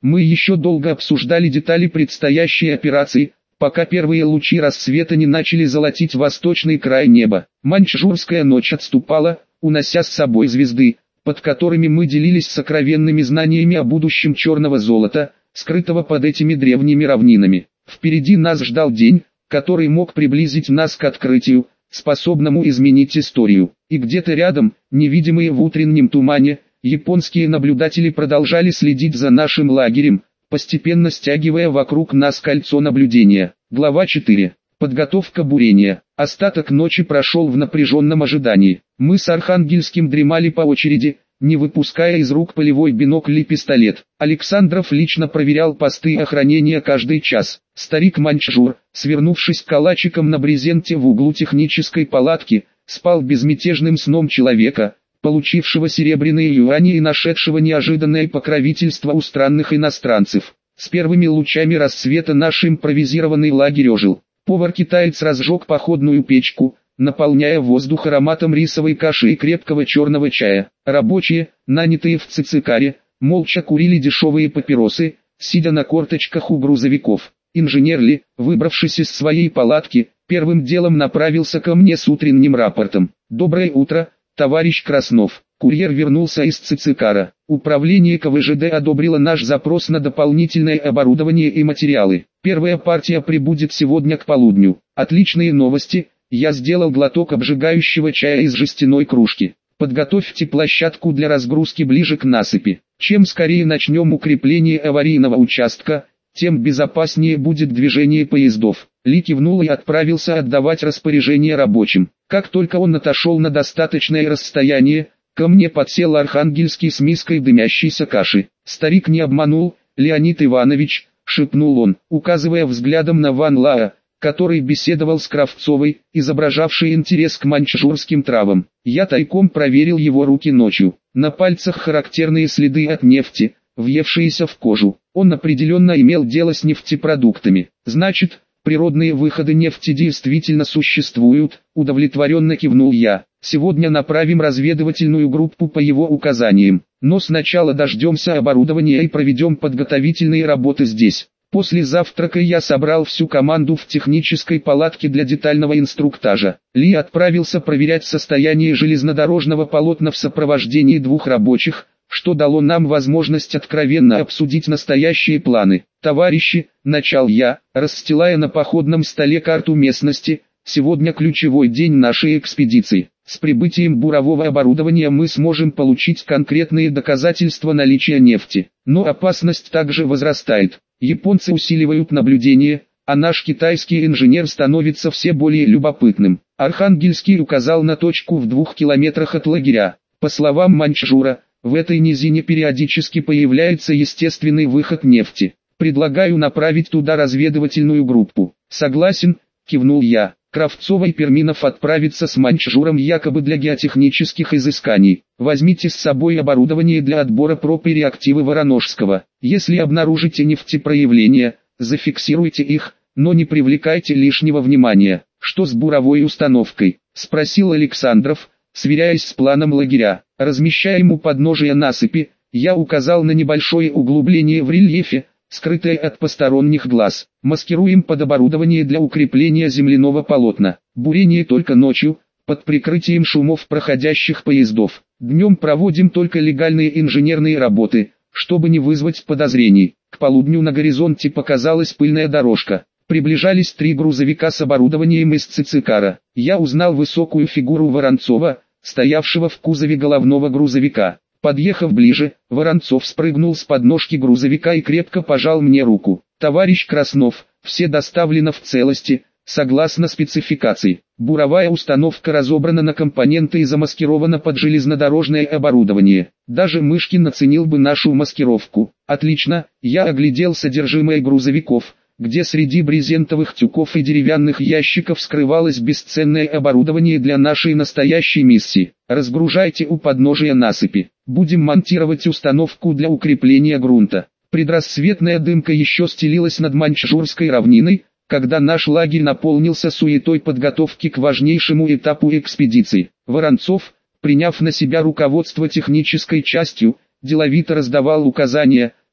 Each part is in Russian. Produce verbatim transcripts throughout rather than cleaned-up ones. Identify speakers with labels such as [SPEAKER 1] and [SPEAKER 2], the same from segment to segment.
[SPEAKER 1] Мы еще долго обсуждали детали предстоящей операции, пока первые лучи рассвета не начали золотить восточный край неба. Маньчжурская ночь отступала, унося с собой звезды, под которыми мы делились сокровенными знаниями о будущем черного золота, скрытого под этими древними равнинами. Впереди нас ждал день, который мог приблизить нас к открытию, способному изменить историю. И где-то рядом, невидимые в утреннем тумане, японские наблюдатели продолжали следить за нашим лагерем, постепенно стягивая вокруг нас кольцо наблюдения. Глава четыре. Подготовка бурения. Остаток ночи прошел в напряженном ожидании. Мы с Архангельским дремали по очереди, не выпуская из рук полевой бинокль и пистолет. Александров лично проверял посты охранения каждый час. Старик Маньчжур, свернувшись калачиком на брезенте в углу технической палатки, спал безмятежным сном человека, получившего серебряные юани и нашедшего неожиданное покровительство у странных иностранцев. С первыми лучами рассвета наш импровизированный лагерь ожил. Повар-китаец разжег походную печку, наполняя воздух ароматом рисовой каши и крепкого черного чая. Рабочие, нанятые в Цицикаре, молча курили дешевые папиросы, сидя на корточках у грузовиков. Инженер Ли, выбравшись из своей палатки, первым делом направился ко мне с утренним рапортом. «Доброе утро, товарищ Краснов». Курьер вернулся из Цицикара. Управление ка вэ жэ дэ одобрило наш запрос на дополнительное оборудование и материалы. Первая партия прибудет сегодня к полудню. Отличные новости. Я сделал глоток обжигающего чая из жестяной кружки. Подготовьте площадку для разгрузки ближе к насыпи. Чем скорее начнем укрепление аварийного участка, тем безопаснее будет движение поездов. Ли кивнул и отправился отдавать распоряжение рабочим. Как только он отошел на достаточное расстояние, ко мне подсел Архангельский с миской дымящейся каши. «Старик не обманул, Леонид Иванович», — шепнул он, указывая взглядом на Ван Лаа, который беседовал с Кравцовой, изображавшей интерес к маньчжурским травам. Я тайком проверил его руки ночью. На пальцах характерные следы от нефти, въевшиеся в кожу. Он определенно имел дело с нефтепродуктами. Значит, природные выходы нефти действительно существуют, удовлетворенно кивнул я. Сегодня направим разведывательную группу по его указаниям. Но сначала дождемся оборудования и проведем подготовительные работы здесь. После завтрака я собрал всю команду в технической палатке для детального инструктажа. Ли отправился проверять состояние железнодорожного полотна в сопровождении двух рабочих, что дало нам возможность откровенно обсудить настоящие планы. «Товарищи», — начал я, расстилая на походном столе карту местности, «сегодня ключевой день нашей экспедиции. С прибытием бурового оборудования мы сможем получить конкретные доказательства наличия нефти. Но опасность также возрастает. Японцы усиливают наблюдение, а наш китайский инженер становится все более любопытным». Архангельский указал на точку в двух километрах от лагеря. По словам Маньчжура, в этой низине периодически появляется естественный выход нефти. Предлагаю направить туда разведывательную группу. «Согласен», — кивнул я. Кравцова и Перминов отправятся с Маньчжуром якобы для геотехнических изысканий. Возьмите с собой оборудование для отбора проб и реактивы Вороножского. Если обнаружите нефтепроявления, зафиксируйте их, но не привлекайте лишнего внимания. «Что с буровой установкой?» — спросил Александров, сверяясь с планом лагеря. «Размещаем у подножия насыпи», я указал на небольшое углубление в рельефе, скрытое от посторонних глаз. «Маскируем под оборудование для укрепления земляного полотна. Бурение только ночью, под прикрытием шумов проходящих поездов. Днем проводим только легальные инженерные работы, чтобы не вызвать подозрений». К полудню на горизонте показалась пыльная дорожка. Приближались три грузовика с оборудованием из Цицикара. Я узнал высокую фигуру Воронцова, стоявшего в кузове головного грузовика. Подъехав ближе, Воронцов спрыгнул с подножки грузовика и крепко пожал мне руку. «Товарищ Краснов, все доставлено в целости, согласно спецификации. Буровая установка разобрана на компоненты и замаскирована под железнодорожное оборудование. Даже Мышкин оценил бы нашу маскировку». «Отлично», я оглядел содержимое грузовиков, где среди брезентовых тюков и деревянных ящиков скрывалось бесценное оборудование для нашей настоящей миссии. «Разгружайте у подножия насыпи. Будем монтировать установку для укрепления грунта». Предрассветная дымка еще стелилась над Маньчжурской равниной, когда наш лагерь наполнился суетой подготовки к важнейшему этапу экспедиции. Воронцов, приняв на себя руководство технической частью, деловито раздавал указания,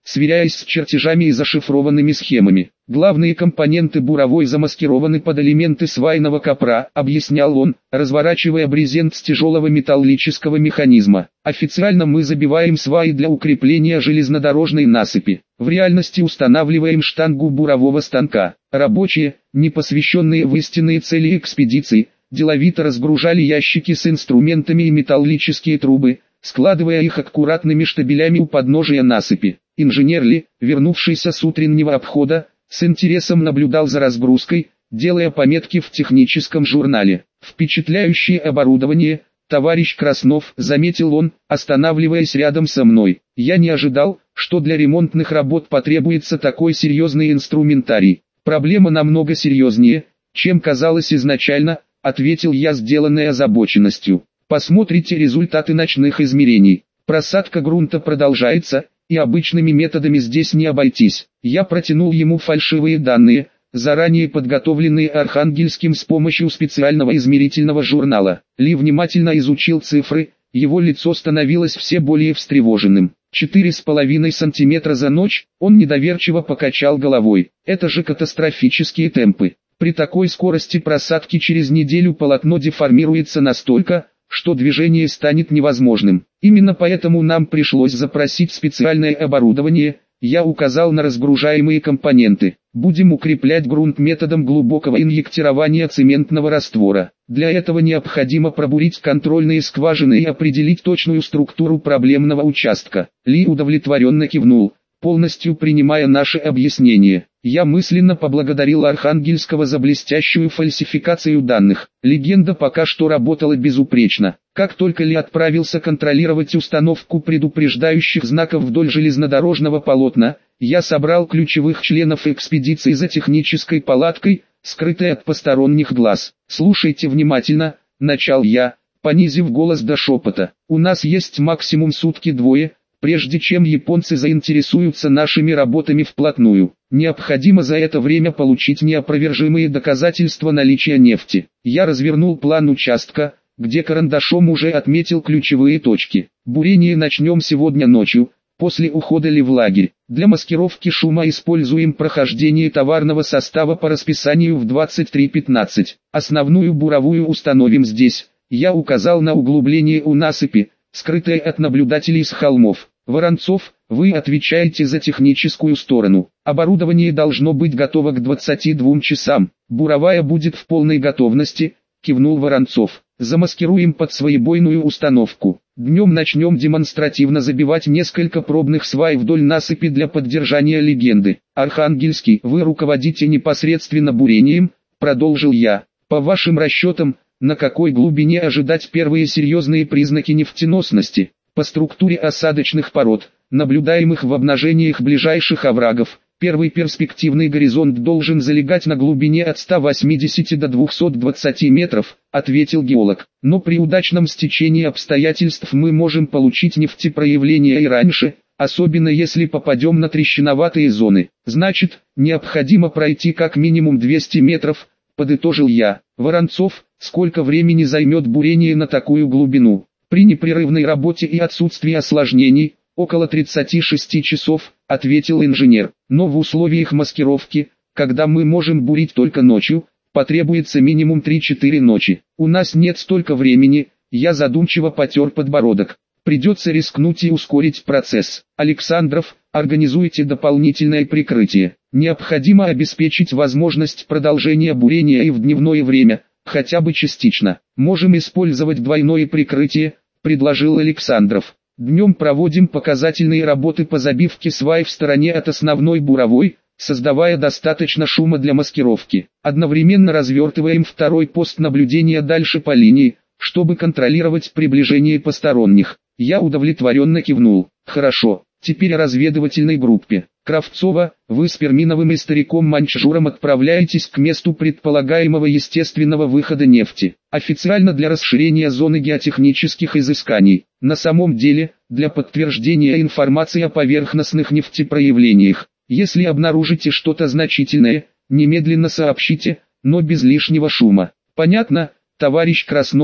[SPEAKER 1] сверяясь с чертежами и зашифрованными схемами. Главные компоненты буровой замаскированы под элементы свайного копра, объяснял он, разворачивая брезент с тяжелого металлического механизма. Официально мы забиваем сваи для укрепления железнодорожной насыпи. В реальности устанавливаем штангу бурового станка. Рабочие, не посвященные в истинные цели экспедиции, деловито разгружали ящики с инструментами и металлические трубы, складывая их аккуратными штабелями у подножия насыпи. Инженер Ли, вернувшийся с утреннего обхода, с интересом наблюдал за разгрузкой, делая пометки в техническом журнале. «Впечатляющее оборудование, товарищ Краснов», — заметил он, останавливаясь рядом со мной. «Я не ожидал, что для ремонтных работ потребуется такой серьезный инструментарий. Проблема намного серьезнее, чем казалось изначально», — ответил я, сделанной озабоченностью. «Посмотрите результаты ночных измерений. Просадка грунта продолжается, и обычными методами здесь не обойтись». Я протянул ему фальшивые данные, заранее подготовленные Архангельским с помощью специального измерительного журнала. Ли внимательно изучил цифры, его лицо становилось все более встревоженным. Четыре с половиной сантиметра за ночь, он недоверчиво покачал головой. Это же катастрофические темпы. При такой скорости просадки через неделю полотно деформируется настолько, что движение станет невозможным. Именно поэтому нам пришлось запросить специальное оборудование. Я указал на разгружаемые компоненты. Будем укреплять грунт методом глубокого инъектирования цементного раствора. Для этого необходимо пробурить контрольные скважины и определить точную структуру проблемного участка. Ли удовлетворенно кивнул, полностью принимая наши объяснения. Я мысленно поблагодарил Архангельского за блестящую фальсификацию данных. Легенда пока что работала безупречно. Как только Ли отправился контролировать установку предупреждающих знаков вдоль железнодорожного полотна, я собрал ключевых членов экспедиции за технической палаткой, скрытой от посторонних глаз. «Слушайте внимательно», — начал я, понизив голос до шепота. «У нас есть максимум сутки-двое, прежде чем японцы заинтересуются нашими работами вплотную. Необходимо за это время получить неопровержимые доказательства наличия нефти». Я развернул план участка, где карандашом уже отметил ключевые точки. Бурение начнем сегодня ночью, после ухода Ли в лагерь. Для маскировки шума используем прохождение товарного состава по расписанию в двадцать три пятнадцать. Основную буровую установим здесь. Я указал на углубление у насыпи, скрытое от наблюдателей с холмов. Воронцов, вы отвечаете за техническую сторону. Оборудование должно быть готово к двадцати двум часам. Буровая будет в полной готовности, кивнул Воронцов. Замаскируем под своебойную установку. Днем начнем демонстративно забивать несколько пробных свай вдоль насыпи для поддержания легенды. Архангельский, вы руководите непосредственно бурением, продолжил я. По вашим расчетам, на какой глубине ожидать первые серьезные признаки нефтеносности? По структуре осадочных пород, наблюдаемых в обнажениях ближайших оврагов, первый перспективный горизонт должен залегать на глубине от ста восьмидесяти до двухсот двадцати метров, ответил геолог. Но при удачном стечении обстоятельств мы можем получить нефтепроявления и раньше, особенно если попадем на трещиноватые зоны. Значит, необходимо пройти как минимум двести метров, подытожил я. Воронцов, сколько времени займет бурение на такую глубину? При непрерывной работе и отсутствии осложнений, около тридцати шести часов, ответил инженер. Но в условиях маскировки, когда мы можем бурить только ночью, потребуется минимум три-четыре ночи. У нас нет столько времени, я задумчиво потер подбородок. Придется рискнуть и ускорить процесс. Александров, организуйте дополнительное прикрытие. Необходимо обеспечить возможность продолжения бурения и в дневное время, хотя бы частично. Можем использовать двойное прикрытие, предложил Александров. Днем проводим показательные работы по забивке свай в стороне от основной буровой, создавая достаточно шума для маскировки. Одновременно развертываем второй пост наблюдения дальше по линии, чтобы контролировать приближение посторонних. Я удовлетворенно кивнул. Хорошо, теперь о разведывательной группе. Кравцова, вы с Перминовым и стариком Манчжуром отправляетесь к месту предполагаемого естественного выхода нефти. Официально для расширения зоны геотехнических изысканий. На самом деле, для подтверждения информации о поверхностных нефтепроявлениях. Если обнаружите что-то значительное, немедленно сообщите, но без лишнего шума. Понятно, товарищ Краснов,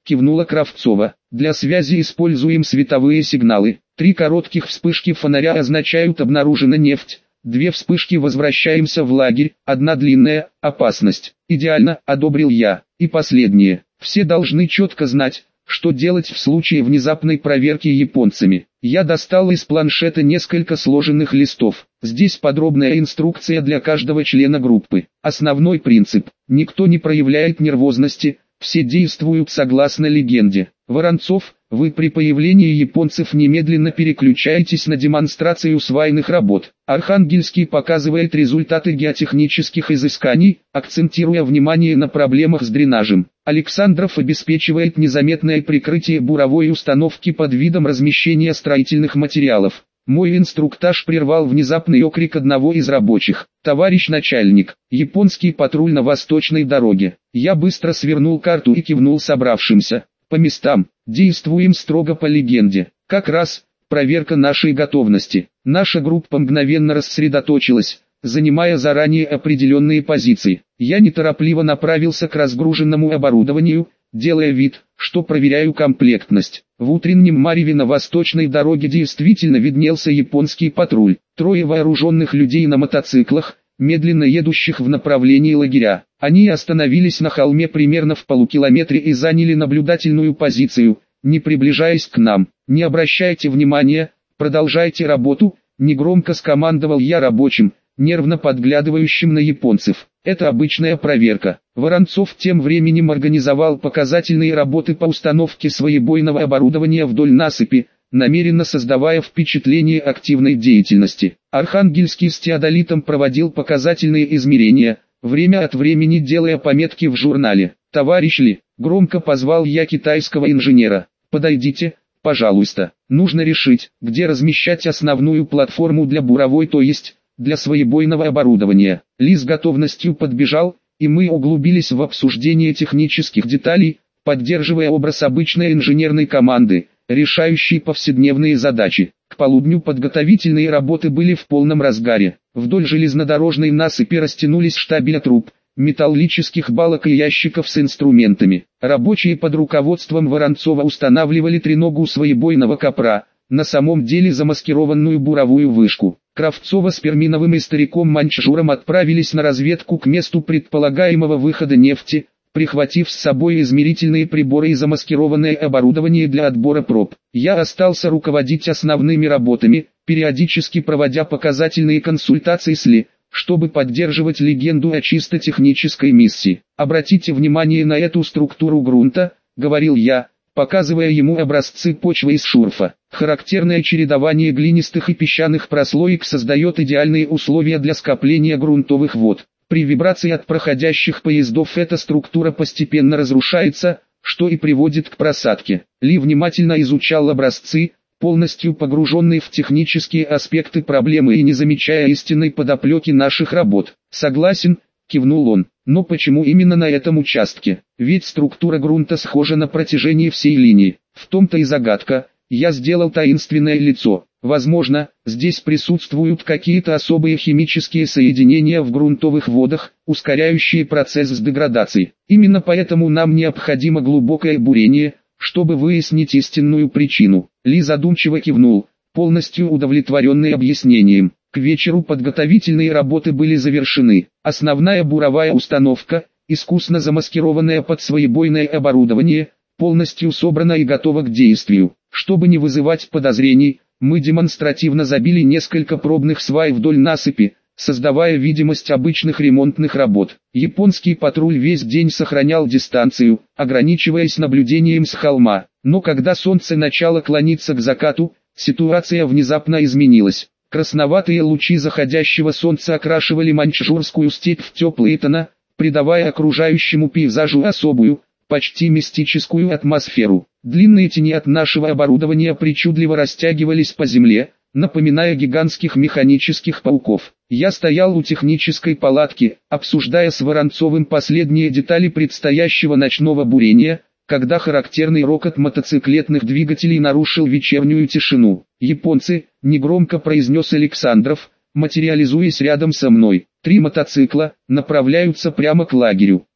[SPEAKER 1] кивнула Кравцова. Для связи используем световые сигналы. Три коротких вспышки фонаря означают обнаружена нефть. Две вспышки возвращаемся в лагерь, одна длинная, опасность. Идеально, одобрил я. И последнее. Все должны четко знать, что делать в случае внезапной проверки японцами. Я достал из планшета несколько сложенных листов. Здесь подробная инструкция для каждого члена группы. Основной принцип. Никто не проявляет нервозности, все действуют согласно легенде. Воронцов, вы при появлении японцев немедленно переключаетесь на демонстрацию свайных работ. Архангельский показывает результаты геотехнических изысканий, акцентируя внимание на проблемах с дренажем. Александров обеспечивает незаметное прикрытие буровой установки под видом размещения строительных материалов. Мой инструктаж прервал внезапный окрик одного из рабочих. «Товарищ начальник, японский патруль на восточной дороге». Я быстро свернул карту и кивнул собравшимся. По местам, действуем строго по легенде. Как раз, проверка нашей готовности. Наша группа мгновенно рассредоточилась, занимая заранее определенные позиции. Я неторопливо направился к разгруженному оборудованию, делая вид, что проверяю комплектность. В утреннем мареве на восточной дороге действительно виднелся японский патруль. Трое вооруженных людей на мотоциклах, медленно едущих в направлении лагеря. Они остановились на холме примерно в полукилометре и заняли наблюдательную позицию, не приближаясь к нам. «Не обращайте внимания, продолжайте работу», — негромко скомандовал я рабочим, нервно подглядывающим на японцев. «Это обычная проверка». Воронцов тем временем организовал показательные работы по установке своебойного оборудования вдоль насыпи, намеренно создавая впечатление активной деятельности. Архангельский с теодолитом проводил показательные измерения, время от времени делая пометки в журнале. «Товарищ Ли», — громко позвал я китайского инженера, — «подойдите, пожалуйста. Нужно решить, где размещать основную платформу для буровой, то есть, для своебойного оборудования». Ли с готовностью подбежал, и мы углубились в обсуждение технических деталей, поддерживая образ обычной инженерной команды, решающей повседневные задачи. К полудню подготовительные работы были в полном разгаре. Вдоль железнодорожной насыпи растянулись штабеля труб, металлических балок и ящиков с инструментами. Рабочие под руководством Воронцова устанавливали треногу своебойного копра, на самом деле замаскированную буровую вышку. Кравцова с Перминовым и стариком Манчжуром отправились на разведку к месту предполагаемого выхода нефти, прихватив с собой измерительные приборы и замаскированное оборудование для отбора проб. Я остался руководить основными работами, периодически проводя показательные консультации с Ли, чтобы поддерживать легенду о чисто технической миссии. «Обратите внимание на эту структуру грунта», — говорил я, показывая ему образцы почвы из шурфа. Характерное чередование глинистых и песчаных прослоек создает идеальные условия для скопления грунтовых вод. При вибрации от проходящих поездов эта структура постепенно разрушается, что и приводит к просадке. Ли внимательно изучал образцы, полностью погруженный в технические аспекты проблемы и не замечая истинной подоплеки наших работ. «Согласен», — кивнул он, — «но почему именно на этом участке? Ведь структура грунта схожа на протяжении всей линии. В том-то и загадка». Я сделал таинственное лицо. Возможно, здесь присутствуют какие-то особые химические соединения в грунтовых водах, ускоряющие процесс деградации. Именно поэтому нам необходимо глубокое бурение, чтобы выяснить истинную причину. Ли задумчиво кивнул, полностью удовлетворенный объяснением. К вечеру подготовительные работы были завершены. Основная буровая установка, искусно замаскированная под своебойное оборудование, полностью собрана и готова к действию. Чтобы не вызывать подозрений, мы демонстративно забили несколько пробных свай вдоль насыпи, создавая видимость обычных ремонтных работ. Японский патруль весь день сохранял дистанцию, ограничиваясь наблюдением с холма. Но когда солнце начало клониться к закату, ситуация внезапно изменилась. Красноватые лучи заходящего солнца окрашивали маньчжурскую степь в теплые тона, придавая окружающему пейзажу особую, почти мистическую атмосферу. Длинные тени от нашего оборудования причудливо растягивались по земле, напоминая гигантских механических пауков. Я стоял у технической палатки, обсуждая с Воронцовым последние детали предстоящего ночного бурения, когда характерный рокот мотоциклетных двигателей нарушил вечернюю тишину. «Японцы», — негромко произнес Александров, материализуясь рядом со мной. «Три мотоцикла, направляются прямо к лагерю.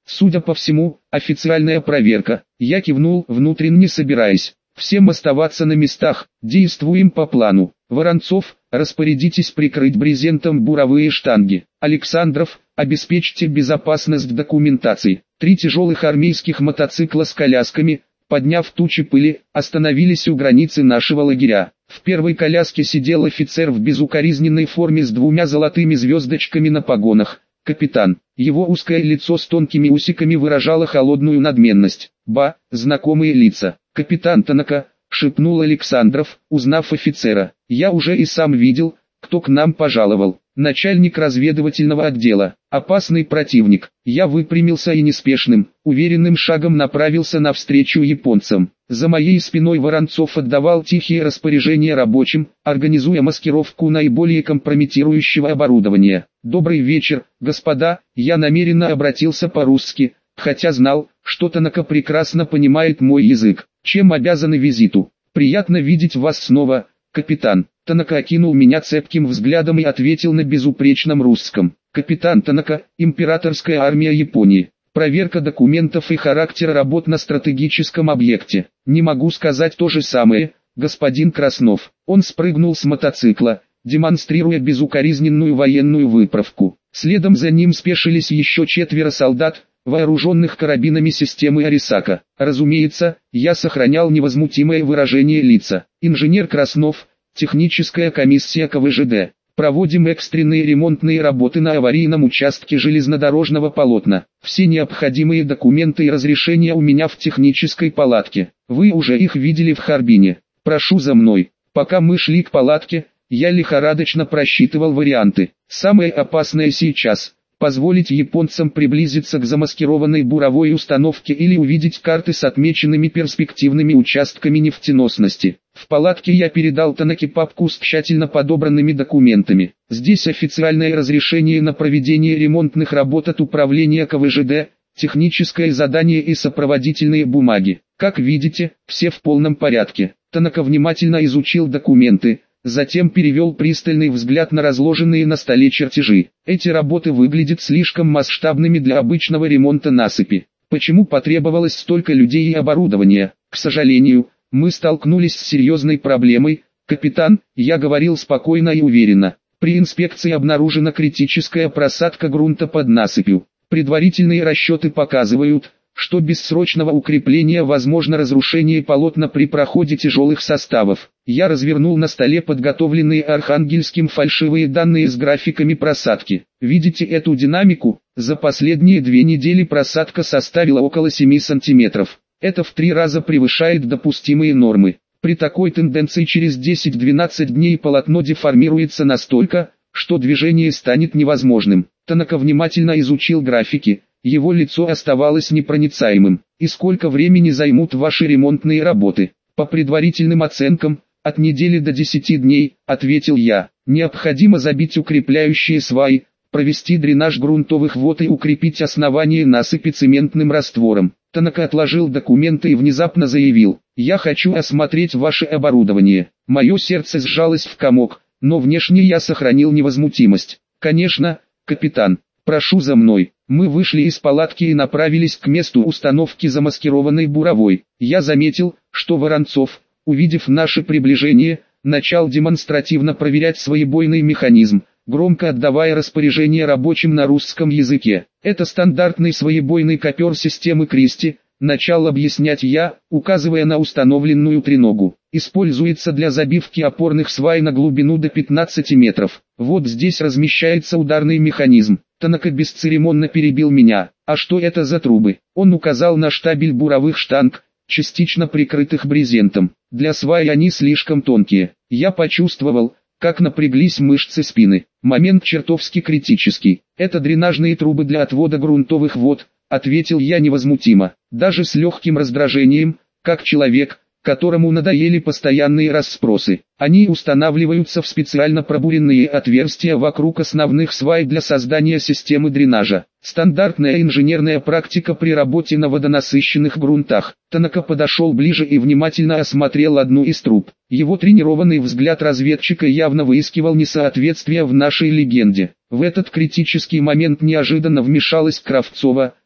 [SPEAKER 1] Судя по всему, официальная проверка. Я кивнул, внутренне собираясь. Всем оставаться на местах, действуем по плану. Воронцов, распорядитесь прикрыть брезентом буровые штанги. Александров, обеспечьте безопасность документации. Три тяжелых армейских мотоцикла с колясками, подняв тучи пыли, остановились у границы нашего лагеря. В первой коляске сидел офицер в безукоризненной форме с двумя золотыми звездочками на погонах. Капитан. Его узкое лицо с тонкими усиками выражало холодную надменность. «Ба, знакомые лица. Капитан Танака», — шепнул Александров, узнав офицера. «Я уже и сам видел, кто к нам пожаловал. Начальник разведывательного отдела. Опасный противник». Я выпрямился и неспешным, уверенным шагом направился навстречу японцам. За моей спиной Воронцов отдавал тихие распоряжения рабочим, организуя маскировку наиболее компрометирующего оборудования. «Добрый вечер, господа», я намеренно обратился по-русски, хотя знал, что Танака прекрасно понимает мой язык. «Чем обязаны визиту? Приятно видеть вас снова, капитан». Танака окинул меня цепким взглядом и ответил на безупречном русском. «Капитан Танака, императорская армия Японии. Проверка документов и характера работ на стратегическом объекте. Не могу сказать то же самое, господин Краснов». Он спрыгнул с мотоцикла, демонстрируя безукоризненную военную выправку. Следом за ним спешились еще четверо солдат, вооруженных карабинами системы Арисака. Разумеется, я сохранял невозмутимое выражение лица. «Инженер Краснов, техническая комиссия ка вэ жэ дэ. Проводим экстренные ремонтные работы на аварийном участке железнодорожного полотна. Все необходимые документы и разрешения у меня в технической палатке. Вы уже их видели в Харбине. Прошу за мной». Пока мы шли к палатке, я лихорадочно просчитывал варианты. Самое опасное сейчас – позволить японцам приблизиться к замаскированной буровой установке или увидеть карты с отмеченными перспективными участками нефтеносности. В палатке я передал Танаке папку с тщательно подобранными документами. Здесь официальное разрешение на проведение ремонтных работ от управления ка вэ жэ дэ, техническое задание и сопроводительные бумаги. Как видите, все в полном порядке. Танака внимательно изучил документы, затем перевел пристальный взгляд на разложенные на столе чертежи. Эти работы выглядят слишком масштабными для обычного ремонта насыпи. Почему потребовалось столько людей и оборудования? К сожалению, мы столкнулись с серьезной проблемой, капитан, я говорил спокойно и уверенно. При инспекции обнаружена критическая просадка грунта под насыпью. Предварительные расчеты показывают, что без срочного укрепления возможно разрушение полотна при проходе тяжелых составов. Я развернул на столе подготовленные Архангельским фальшивые данные с графиками просадки. Видите эту динамику? За последние две недели просадка составила около семи сантиметров. Это в три раза превышает допустимые нормы. При такой тенденции через десять-двенадцать дней полотно деформируется настолько, что движение станет невозможным. Танака внимательно изучил графики. Его лицо оставалось непроницаемым. «И сколько времени займут ваши ремонтные работы?» «По предварительным оценкам, от недели до десяти дней», — ответил я. «Необходимо забить укрепляющие сваи, провести дренаж грунтовых вод и укрепить основание насыпи цементным раствором». Танака отложил документы и внезапно заявил: «Я хочу осмотреть ваше оборудование». Мое сердце сжалось в комок, но внешне я сохранил невозмутимость. «Конечно, капитан, прошу за мной». Мы вышли из палатки и направились к месту установки замаскированной буровой. Я заметил, что Воронцов, увидев наше приближение, начал демонстративно проверять своебойный механизм, громко отдавая распоряжения рабочим на русском языке. «Это стандартный своебойный копер системы Кристи», начал объяснять я, указывая на установленную треногу. «Используется для забивки опорных свай на глубину до пятнадцати метров. Вот здесь размещается ударный механизм». Танака бесцеремонно перебил меня. «А что это за трубы?» Он указал на штабель буровых штанг, частично прикрытых брезентом. «Для свай они слишком тонкие». Я почувствовал, как напряглись мышцы спины. Момент чертовски критический. «Это дренажные трубы для отвода грунтовых вод», — ответил я невозмутимо, даже с легким раздражением, как человек, которому надоели постоянные расспросы. Они устанавливаются в специально пробуренные отверстия вокруг основных свай для создания системы дренажа. Стандартная инженерная практика при работе на водонасыщенных грунтах. Танака подошел ближе и внимательно осмотрел одну из труб. Его тренированный взгляд разведчика явно выискивал несоответствия в нашей легенде. В этот критический момент неожиданно вмешалась Кравцова,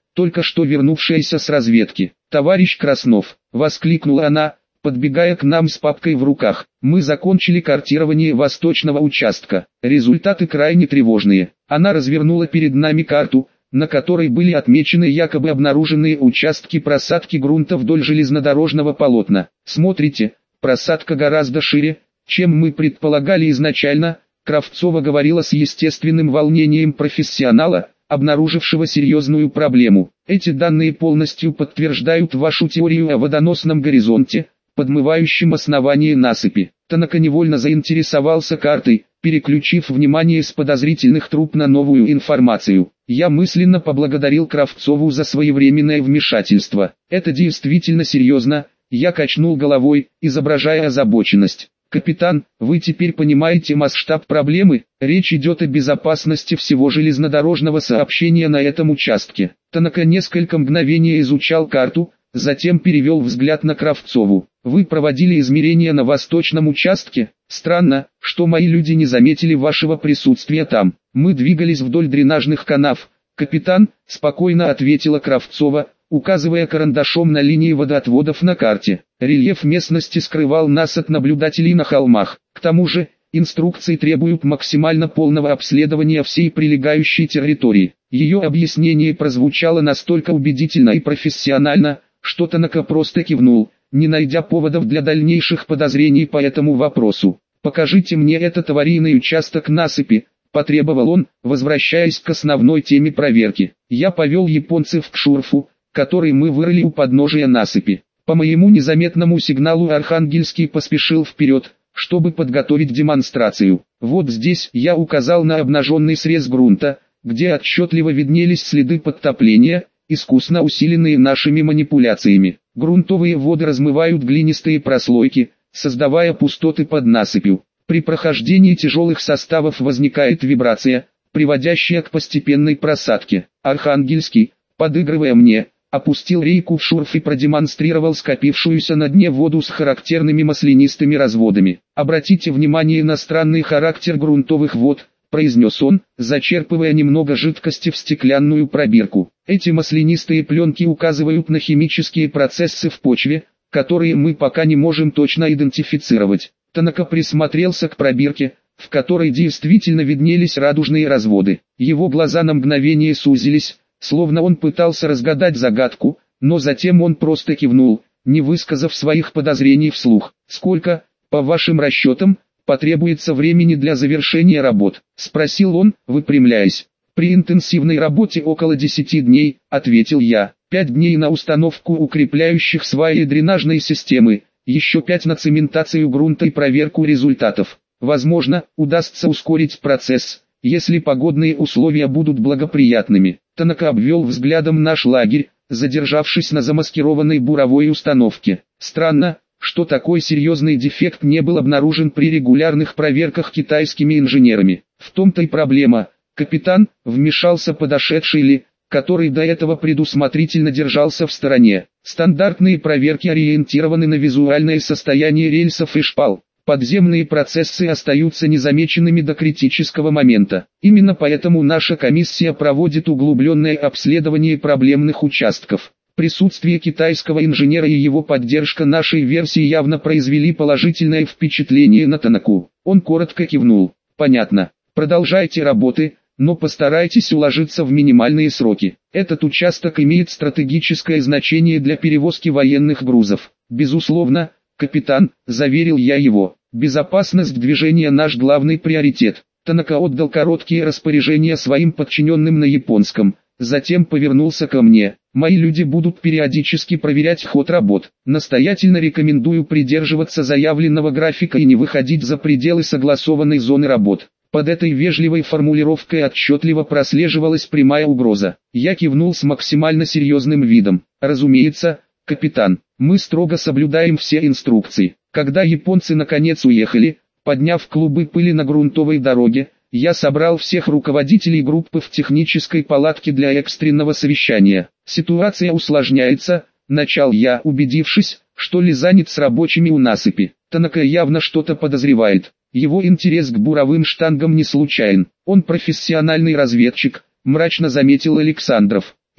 [SPEAKER 1] только что вернувшаяся с разведки. «Товарищ Краснов!» — воскликнула она, подбегая к нам с папкой в руках. «Мы закончили картирование восточного участка. Результаты крайне тревожные». Она развернула перед нами карту, на которой были отмечены якобы обнаруженные участки просадки грунта вдоль железнодорожного полотна. «Смотрите, просадка гораздо шире, чем мы предполагали изначально», Кравцова говорила с естественным волнением профессионала, обнаружившего серьезную проблему. «Эти данные полностью подтверждают вашу теорию о водоносном горизонте, подмывающем основание насыпи». Танака невольно заинтересовался картой, переключив внимание с подозрительных труб на новую информацию. Я мысленно поблагодарил Кравцову за своевременное вмешательство. «Это действительно серьезно», я качнул головой, изображая озабоченность. «Капитан, вы теперь понимаете масштаб проблемы? Речь идет о безопасности всего железнодорожного сообщения на этом участке». Танака несколько мгновений изучал карту, затем перевел взгляд на Кравцову. «Вы проводили измерения на восточном участке? Странно, что мои люди не заметили вашего присутствия там. Мы двигались вдоль дренажных канав». «Капитан», — спокойно ответила Кравцова, указывая карандашом на линии водоотводов на карте. «Рельеф местности скрывал нас от наблюдателей на холмах. К тому же, инструкции требуют максимально полного обследования всей прилегающей территории». Ее объяснение прозвучало настолько убедительно и профессионально, что Танака просто кивнул, не найдя поводов для дальнейших подозрений по этому вопросу. «Покажите мне этот аварийный участок насыпи», — потребовал он, возвращаясь к основной теме проверки. Я повел японцев к шурфу, который мы вырыли у подножия насыпи. По моему незаметному сигналу Архангельский поспешил вперед, чтобы подготовить демонстрацию. «Вот здесь», я указал на обнаженный срез грунта, где отчетливо виднелись следы подтопления, искусно усиленные нашими манипуляциями. Грунтовые воды размывают глинистые прослойки, создавая пустоты под насыпью. При прохождении тяжелых составов возникает вибрация, приводящая к постепенной просадке. Архангельский, подыгрывая мне, опустил рейку в шурф и продемонстрировал скопившуюся на дне воду с характерными маслянистыми разводами. «Обратите внимание на странный характер грунтовых вод», — произнес он, зачерпывая немного жидкости в стеклянную пробирку. «Эти маслянистые пленки указывают на химические процессы в почве, которые мы пока не можем точно идентифицировать». Танака присмотрелся к пробирке, в которой действительно виднелись радужные разводы. Его глаза на мгновение сузились, словно он пытался разгадать загадку, но затем он просто кивнул, не высказав своих подозрений вслух. «Сколько, по вашим расчетам, потребуется времени для завершения работ?» — спросил он, выпрямляясь. «При интенсивной работе около десяти дней», — ответил я. «Пять дней на установку укрепляющих сваи дренажной системы, еще пять на цементацию грунта и проверку результатов. Возможно, удастся ускорить процесс, если погодные условия будут благоприятными». Танака обвел взглядом наш лагерь, задержавшись на замаскированной буровой установке. «Странно, что такой серьезный дефект не был обнаружен при регулярных проверках китайскими инженерами. В том-то и проблема, капитан», — вмешался подошедший Ли, который до этого предусмотрительно держался в стороне. «Стандартные проверки ориентированы на визуальное состояние рельсов и шпал. Подземные процессы остаются незамеченными до критического момента. Именно поэтому наша комиссия проводит углубленное обследование проблемных участков. Присутствие китайского инженера и его поддержка нашей версии явно произвели положительное впечатление на Танаку». Он коротко кивнул. «Понятно. Продолжайте работы, но постарайтесь уложиться в минимальные сроки. Этот участок имеет стратегическое значение для перевозки военных грузов». «Безусловно, капитан», — заверил я его. «Безопасность движения наш главный приоритет». Танака отдал короткие распоряжения своим подчиненным на японском, затем повернулся ко мне. «Мои люди будут периодически проверять ход работ. Настоятельно рекомендую придерживаться заявленного графика и не выходить за пределы согласованной зоны работ». Под этой вежливой формулировкой отчетливо прослеживалась прямая угроза. Я кивнул с максимально серьезным видом. «Разумеется, капитан, мы строго соблюдаем все инструкции». Когда японцы наконец уехали, подняв клубы пыли на грунтовой дороге, я собрал всех руководителей группы в технической палатке для экстренного совещания. «Ситуация усложняется», — начал я, убедившись, что Ли занят с рабочими у насыпи. Танака явно что-то подозревает. Его интерес к буровым штангам не случайен. Он профессиональный разведчик, мрачно заметил Александров.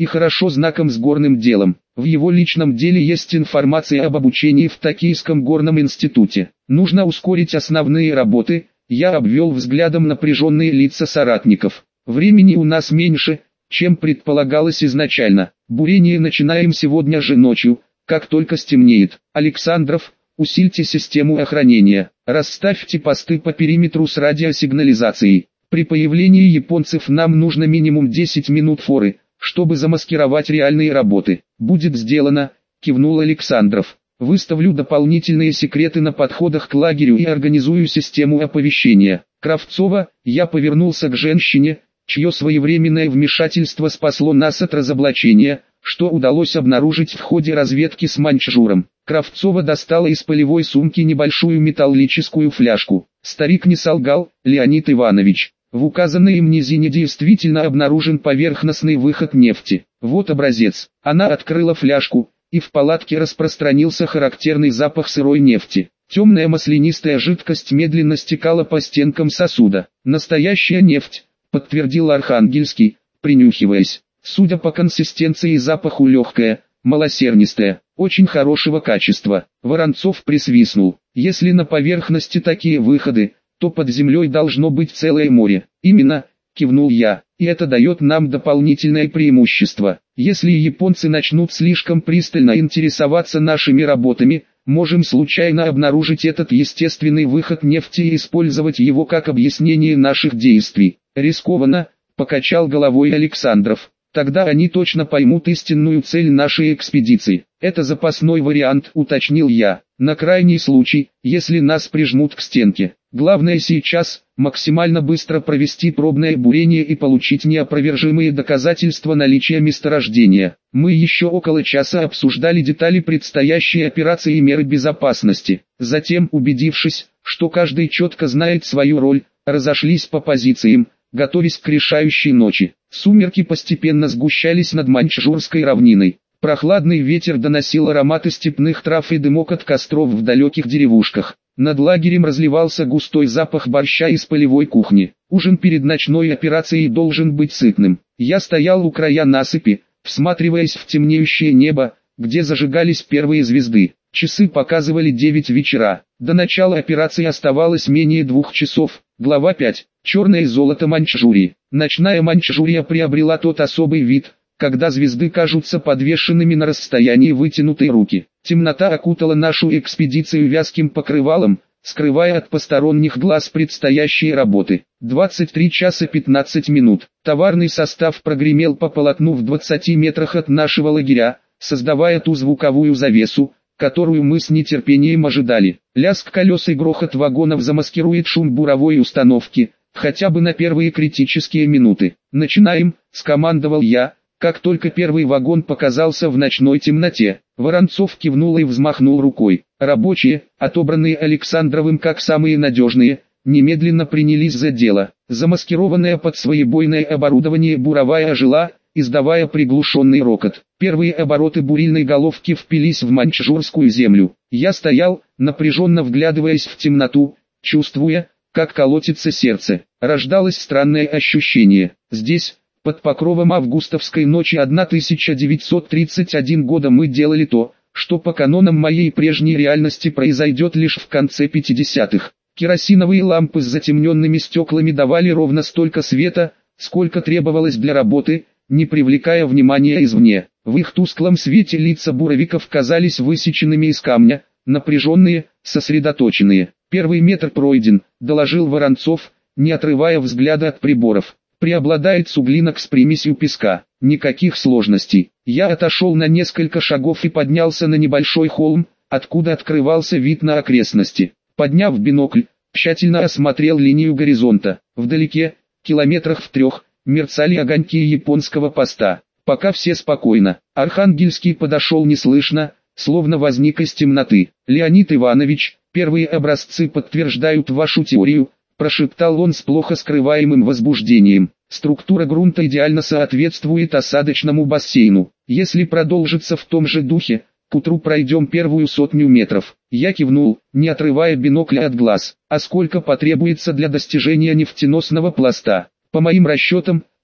[SPEAKER 1] и хорошо знаком с горным делом. В его личном деле есть информация об обучении в Токийском горном институте. Нужно ускорить основные работы. Я обвел взглядом напряженные лица соратников. Времени у нас меньше, чем предполагалось изначально. Бурение начинаем сегодня же ночью, как только стемнеет. Александров, усильте систему охранения. Расставьте посты по периметру с радиосигнализацией. При появлении японцев нам нужно минимум десять минут форы, чтобы замаскировать реальные работы. Будет сделано, кивнул Александров. Выставлю дополнительные секреты на подходах к лагерю и организую систему оповещения. Кравцова, я повернулся к женщине, чье своевременное вмешательство спасло нас от разоблачения, что удалось обнаружить в ходе разведки с маньчжуром. Кравцова достала из полевой сумки небольшую металлическую фляжку. Старик не солгал, Леонид Иванович. В указанной им низине действительно обнаружен поверхностный выход нефти. Вот образец. Она открыла фляжку, и в палатке распространился характерный запах сырой нефти. Темная маслянистая жидкость медленно стекала по стенкам сосуда. «Настоящая нефть», — подтвердил Архангельский, принюхиваясь. Судя по консистенции и запаху легкая, малосернистая, очень хорошего качества. Воронцов присвистнул. Если на поверхности такие выходы, то под землей должно быть целое море. Именно, кивнул я, и это дает нам дополнительное преимущество. Если японцы начнут слишком пристально интересоваться нашими работами, можем случайно обнаружить этот естественный выход нефти и использовать его как объяснение наших действий. Рискованно, покачал головой Александров. Тогда они точно поймут истинную цель нашей экспедиции. Это запасной вариант, уточнил я, на крайний случай, если нас прижмут к стенке. Главное сейчас, максимально быстро провести пробное бурение и получить неопровержимые доказательства наличия месторождения. Мы еще около часа обсуждали детали предстоящей операции и меры безопасности. Затем, убедившись, что каждый четко знает свою роль, разошлись по позициям, готовясь к решающей ночи. Сумерки постепенно сгущались над Маньчжурской равниной. Прохладный ветер доносил ароматы степных трав и дымок от костров в далеких деревушках. Над лагерем разливался густой запах борща из полевой кухни. Ужин перед ночной операцией должен быть сытным. Я стоял у края насыпи, всматриваясь в темнеющее небо, где зажигались первые звезды. Часы показывали девять вечера. До начала операции оставалось менее двух часов. Глава пять. Черное золото Маньчжурии. Ночная Маньчжурия приобрела тот особый вид, когда звезды кажутся подвешенными на расстоянии вытянутой руки. Темнота окутала нашу экспедицию вязким покрывалом, скрывая от посторонних глаз предстоящие работы. двадцать три часа пятнадцать минут. Товарный состав прогремел по полотну в двадцати метрах от нашего лагеря, создавая ту звуковую завесу, которую мы с нетерпением ожидали. Лязг колес и грохот вагонов замаскирует шум буровой установки, хотя бы на первые критические минуты. «Начинаем», — скомандовал я, как только первый вагон показался в ночной темноте. Воронцов кивнул и взмахнул рукой. Рабочие, отобранные Александровым как самые надежные, немедленно принялись за дело. Замаскированное под своебойное оборудование буровая ожила, издавая приглушенный рокот. Первые обороты бурильной головки впились в маньчжурскую землю. Я стоял, напряженно вглядываясь в темноту, чувствуя, как колотится сердце. Рождалось странное ощущение. Здесь, под покровом августовской ночи тысяча девятьсот тридцать первого года мы делали то, что по канонам моей прежней реальности произойдет лишь в конце пятидесятых. Керосиновые лампы с затемненными стеклами давали ровно столько света, сколько требовалось для работы, не привлекая внимания извне. В их тусклом свете лица буровиков казались высеченными из камня, напряженные, сосредоточенные. «Первый метр пройден», — доложил Воронцов, не отрывая взгляда от приборов. «Преобладает суглинок с примесью песка. Никаких сложностей». Я отошел на несколько шагов и поднялся на небольшой холм, откуда открывался вид на окрестности. Подняв бинокль, тщательно осмотрел линию горизонта. Вдалеке, километрах в трех, мерцали огоньки японского поста. Пока все спокойно. Архангельский подошел неслышно, словно возник из темноты. «Леонид Иванович, первые образцы подтверждают вашу теорию», прошептал он с плохо скрываемым возбуждением. «Структура грунта идеально соответствует осадочному бассейну. Если продолжится в том же духе, к утру пройдем первую сотню метров». Я кивнул, не отрывая бинокля от глаз. «А сколько потребуется для достижения нефтеносного пласта?» «По моим расчетам,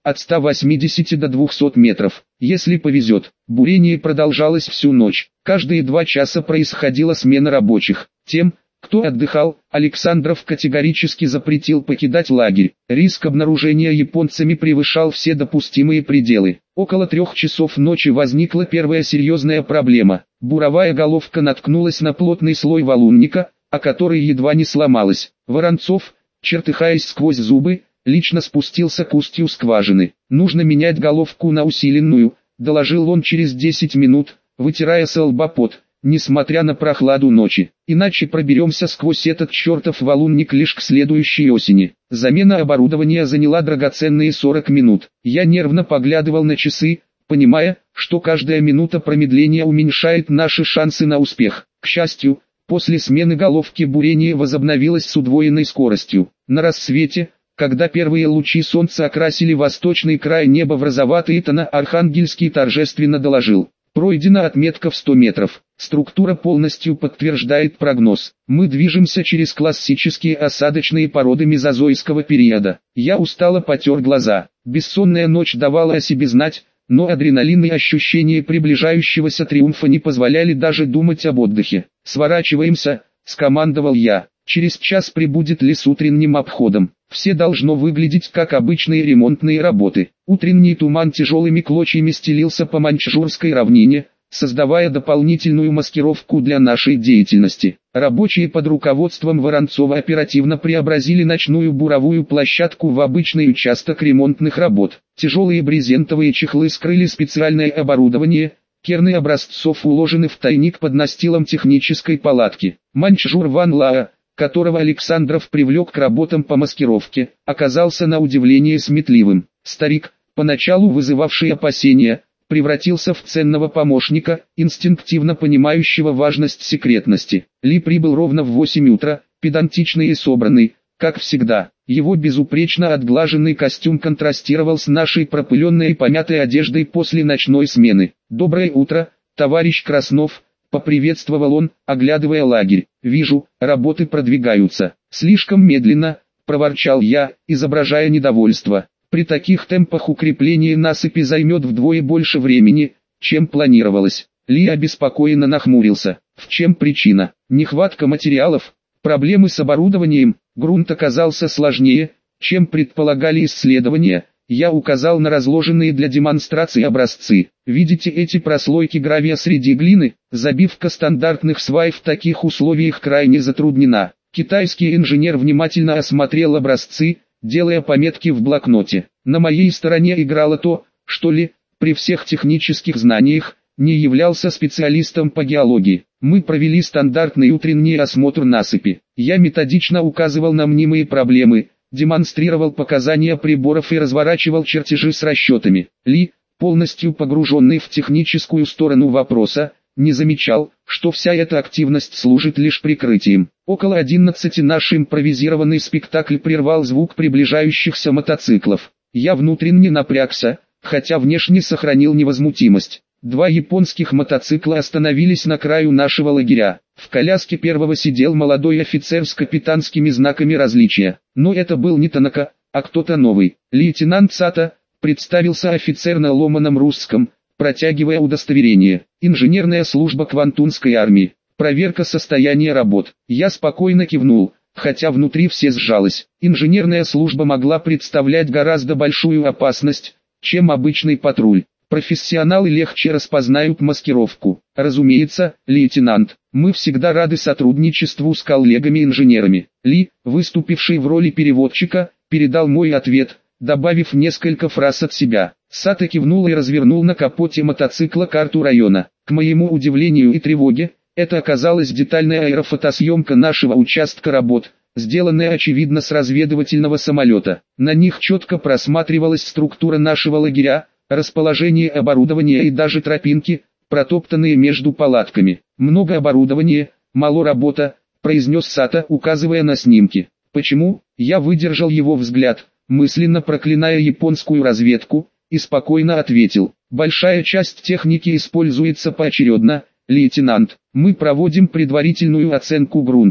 [SPEAKER 1] от ста восьмидесяти до двухсот метров. Если повезет, бурение продолжалось всю ночь. Каждые два часа происходила смена рабочих. Тем, кто отдыхал, Александров категорически запретил покидать лагерь. Риск обнаружения японцами превышал все допустимые пределы. Около трех часов ночи возникла первая серьезная проблема. Буровая головка наткнулась на плотный слой валунника, о который едва не сломалась. Воронцов, чертыхаясь сквозь зубы, лично спустился к устью скважины. «Нужно менять головку на усиленную», — доложил он через десять минут, вытирая с лба пот, несмотря на прохладу ночи. «Иначе проберемся сквозь этот чертов валунник лишь к следующей осени». Замена оборудования заняла драгоценные сорок минут. Я нервно поглядывал на часы, понимая, что каждая минута промедления уменьшает наши шансы на успех. К счастью, после смены головки бурение возобновилось с удвоенной скоростью. На рассвете, когда первые лучи солнца окрасили восточный край неба в розоватые тона, Архангельский торжественно доложил: пройдена отметка в сто метров. Структура полностью подтверждает прогноз. Мы движемся через классические осадочные породы мезозойского периода. Я устало потер глаза. Бессонная ночь давала о себе знать, но адреналин и ощущение приближающегося триумфа не позволяли даже думать об отдыхе. «Сворачиваемся», — скомандовал я. «Через час прибудет ли с утренним обходом. Все должно выглядеть как обычные ремонтные работы». Утренний туман тяжелыми клочьями стелился по Маньчжурской равнине, создавая дополнительную маскировку для нашей деятельности. Рабочие под руководством Воронцова оперативно преобразили ночную буровую площадку в обычный участок ремонтных работ. Тяжелые брезентовые чехлы скрыли специальное оборудование, керны образцов уложены в тайник под настилом технической палатки. Маньчжур Ван Лаа, которого Александров привлек к работам по маскировке, оказался на удивление сметливым. Старик, поначалу вызывавший опасения, превратился в ценного помощника, инстинктивно понимающего важность секретности. Ли прибыл ровно в восемь утра, педантичный и собранный, как всегда. Его безупречно отглаженный костюм контрастировал с нашей пропыленной и помятой одеждой после ночной смены. «Доброе утро, товарищ Краснов», — поприветствовал он, оглядывая лагерь. «Вижу, работы продвигаются. Слишком медленно», — проворчал я, изображая недовольство. «При таких темпах укрепление насыпи займет вдвое больше времени, чем планировалось». Ли обеспокоенно нахмурился. «В чем причина? Нехватка материалов? Проблемы с оборудованием? Грунт оказался сложнее, чем предполагали исследования». Я указал на разложенные для демонстрации образцы. «Видите эти прослойки гравия среди глины? Забивка стандартных свай в таких условиях крайне затруднена». Китайский инженер внимательно осмотрел образцы, делая пометки в блокноте. На моей стороне играло то, что Ли, при всех технических знаниях, не являлся специалистом по геологии. Мы провели стандартный утренний осмотр насыпи. Я методично указывал на мнимые проблемы, демонстрировал показания приборов и разворачивал чертежи с расчетами. Ли, полностью погруженный в техническую сторону вопроса, не замечал, что вся эта активность служит лишь прикрытием. Около одиннадцати наш импровизированный спектакль прервал звук приближающихся мотоциклов. Я внутренне напрягся, хотя внешне сохранил невозмутимость. Два японских мотоцикла остановились на краю нашего лагеря. В коляске первого сидел молодой офицер с капитанскими знаками различия. Но это был не Танака, а кто-то новый. «Лейтенант Сато», — представился офицер на ломаном русском, протягивая удостоверение. «Инженерная служба Квантунской армии. Проверка состояния работ». Я спокойно кивнул, хотя внутри все сжалось. Инженерная служба могла представлять гораздо большую опасность, чем обычный патруль. Профессионалы легче распознают маскировку. Разумеется, лейтенант, мы всегда рады сотрудничеству с коллегами-инженерами. Ли, выступивший в роли переводчика, передал мой ответ, добавив несколько фраз от себя. Сато кивнул и развернул на капоте мотоцикла карту района. К моему удивлению и тревоге, это оказалась детальная аэрофотосъемка нашего участка работ, сделанная очевидно с разведывательного самолета. На них четко просматривалась структура нашего лагеря, расположение оборудования и даже тропинки, протоптанные между палатками. «Много оборудования, мало работа», — произнес Сато, указывая на снимки. «Почему?» Я выдержал его взгляд, мысленно проклиная японскую разведку, и спокойно ответил. «Большая часть техники используется поочередно, лейтенант. Мы проводим предварительную оценку грунта,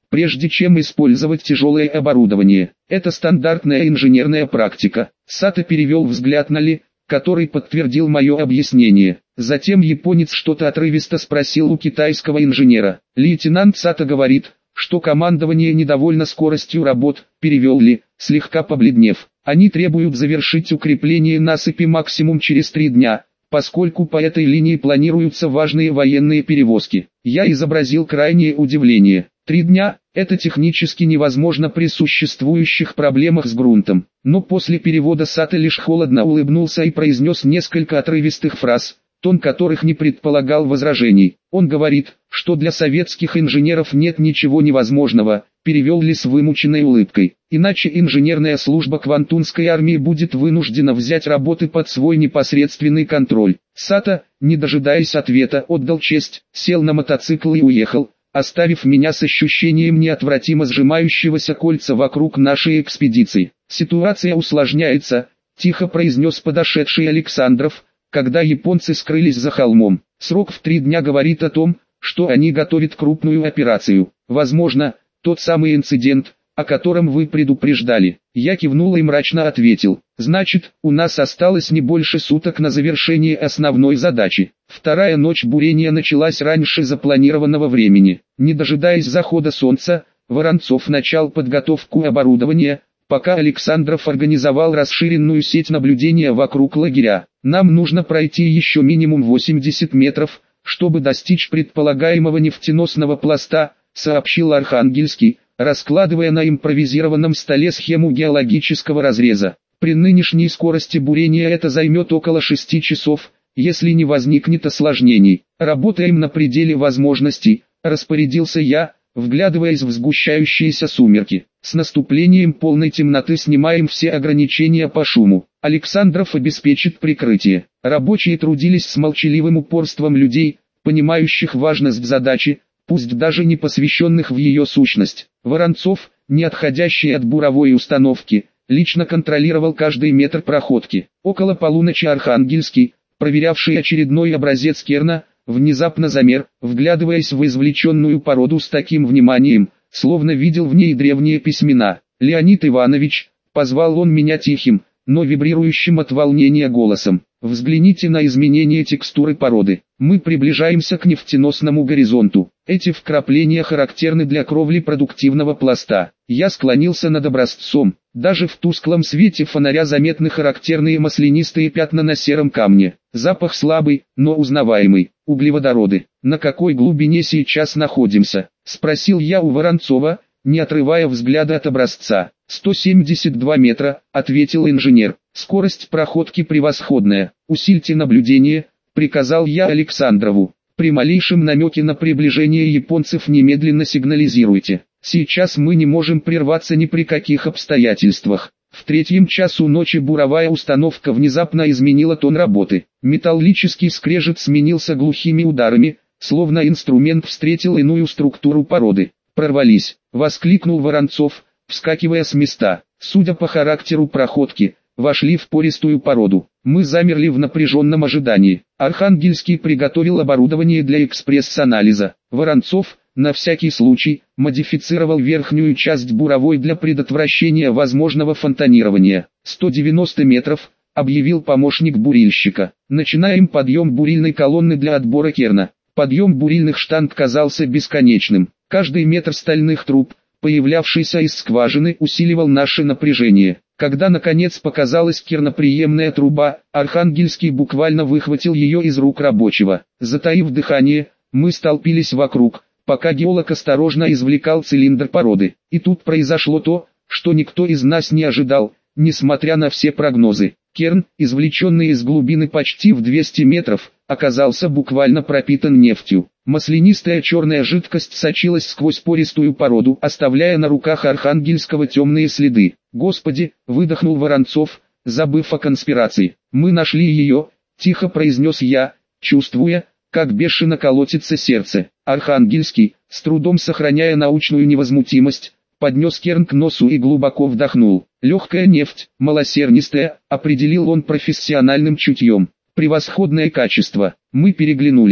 [SPEAKER 1] прежде чем использовать тяжелое оборудование. Это стандартная инженерная практика. Сато перевел взгляд на Ли, который подтвердил мое объяснение. Затем японец что-то отрывисто спросил у китайского инженера. Лейтенант Сато говорит, что командование недовольно скоростью работ, перевел Ли, слегка побледнев. Они требуют завершить укрепление насыпи максимум через три дня, поскольку по этой линии планируются важные военные перевозки. Я изобразил крайнее удивление. Три дня – это технически невозможно при существующих проблемах с грунтом. Но после перевода Сато лишь холодно улыбнулся и произнес несколько отрывистых фраз, тон которых не предполагал возражений. Он говорит, что для советских инженеров нет ничего невозможного, перевел Ли с вымученной улыбкой. Иначе инженерная служба Квантунской армии будет вынуждена взять работы под свой непосредственный контроль. Сато, не дожидаясь ответа, отдал честь, сел на мотоцикл и уехал, оставив меня с ощущением неотвратимо сжимающегося кольца вокруг нашей экспедиции. «Ситуация усложняется», – тихо произнес подошедший Александров, когда японцы скрылись за холмом. «Срок в три дня говорит о том, что они готовят крупную операцию. Возможно, тот самый инцидент, о котором вы предупреждали». Я кивнул и мрачно ответил: «Значит, у нас осталось не больше суток на завершение основной задачи». Вторая ночь бурения началась раньше запланированного времени. Не дожидаясь захода солнца, Воронцов начал подготовку оборудования, пока Александров организовал расширенную сеть наблюдения вокруг лагеря. «Нам нужно пройти еще минимум восемьдесят метров, чтобы достичь предполагаемого нефтеносного пласта», сообщил Архангельский, раскладывая на импровизированном столе схему геологического разреза. «При нынешней скорости бурения это займет около шести часов, если не возникнет осложнений. Работаем на пределе возможностей», – распорядился я, вглядываясь в сгущающиеся сумерки. «С наступлением полной темноты снимаем все ограничения по шуму. Александров обеспечит прикрытие». Рабочие трудились с молчаливым упорством людей, понимающих важность задачи, пусть даже не посвященных в ее сущность. Воронцов, не отходящий от буровой установки, лично контролировал каждый метр проходки. Около полуночи Архангельский, проверявший очередной образец керна, внезапно замер, вглядываясь в извлеченную породу с таким вниманием, словно видел в ней древние письмена. «Леонид Иванович», — позвал он меня тихим, но вибрирующим от волнения голосом, «взгляните на изменение текстуры породы. Мы приближаемся к нефтеносному горизонту. Эти вкрапления характерны для кровли продуктивного пласта». Я склонился над образцом. Даже в тусклом свете фонаря заметны характерные маслянистые пятна на сером камне. Запах слабый, но узнаваемый. «Углеводороды. На какой глубине сейчас находимся?» — спросил я у Воронцова, не отрывая взгляда от образца. «сто семьдесят два метра», — ответил инженер. «Скорость проходки превосходная. Усильте наблюдение», — приказал я Александрову. «При малейшем намеке на приближение японцев немедленно сигнализируйте. Сейчас мы не можем прерваться ни при каких обстоятельствах». В третьем часу ночи буровая установка внезапно изменила тон работы. Металлический скрежет сменился глухими ударами, словно инструмент встретил иную структуру породы. «Прорвались!» — воскликнул Воронцов, вскакивая с места. Судя по характеру проходки, вошли в пористую породу. Мы замерли в напряженном ожидании. Архангельский приготовил оборудование для экспресс-анализа. Воронцов, на всякий случай, модифицировал верхнюю часть буровой для предотвращения возможного фонтанирования. сто девяносто метров, объявил помощник бурильщика. «Начинаем подъем бурильной колонны для отбора керна». Подъем бурильных штанг казался бесконечным. Каждый метр стальных труб, появлявшийся из скважины, усиливал наше напряжение. Когда наконец показалась керноприемная труба, Архангельский буквально выхватил ее из рук рабочего. Затаив дыхание, мы столпились вокруг, пока геолог осторожно извлекал цилиндр породы. И тут произошло то, что никто из нас не ожидал, несмотря на все прогнозы. Керн, извлеченный из глубины почти в двести метров, оказался буквально пропитан нефтью. Маслянистая черная жидкость сочилась сквозь пористую породу, оставляя на руках Архангельского темные следы. «Господи!» — выдохнул Воронцов, забыв о конспирации. «Мы нашли ее!» — тихо произнес я, чувствуя, как бешено колотится сердце. Архангельский, с трудом сохраняя научную невозмутимость, поднес керн к носу и глубоко вдохнул. «Легкая нефть, малосернистая», — определил он профессиональным чутьем. «Превосходное качество». Мы переглянулись.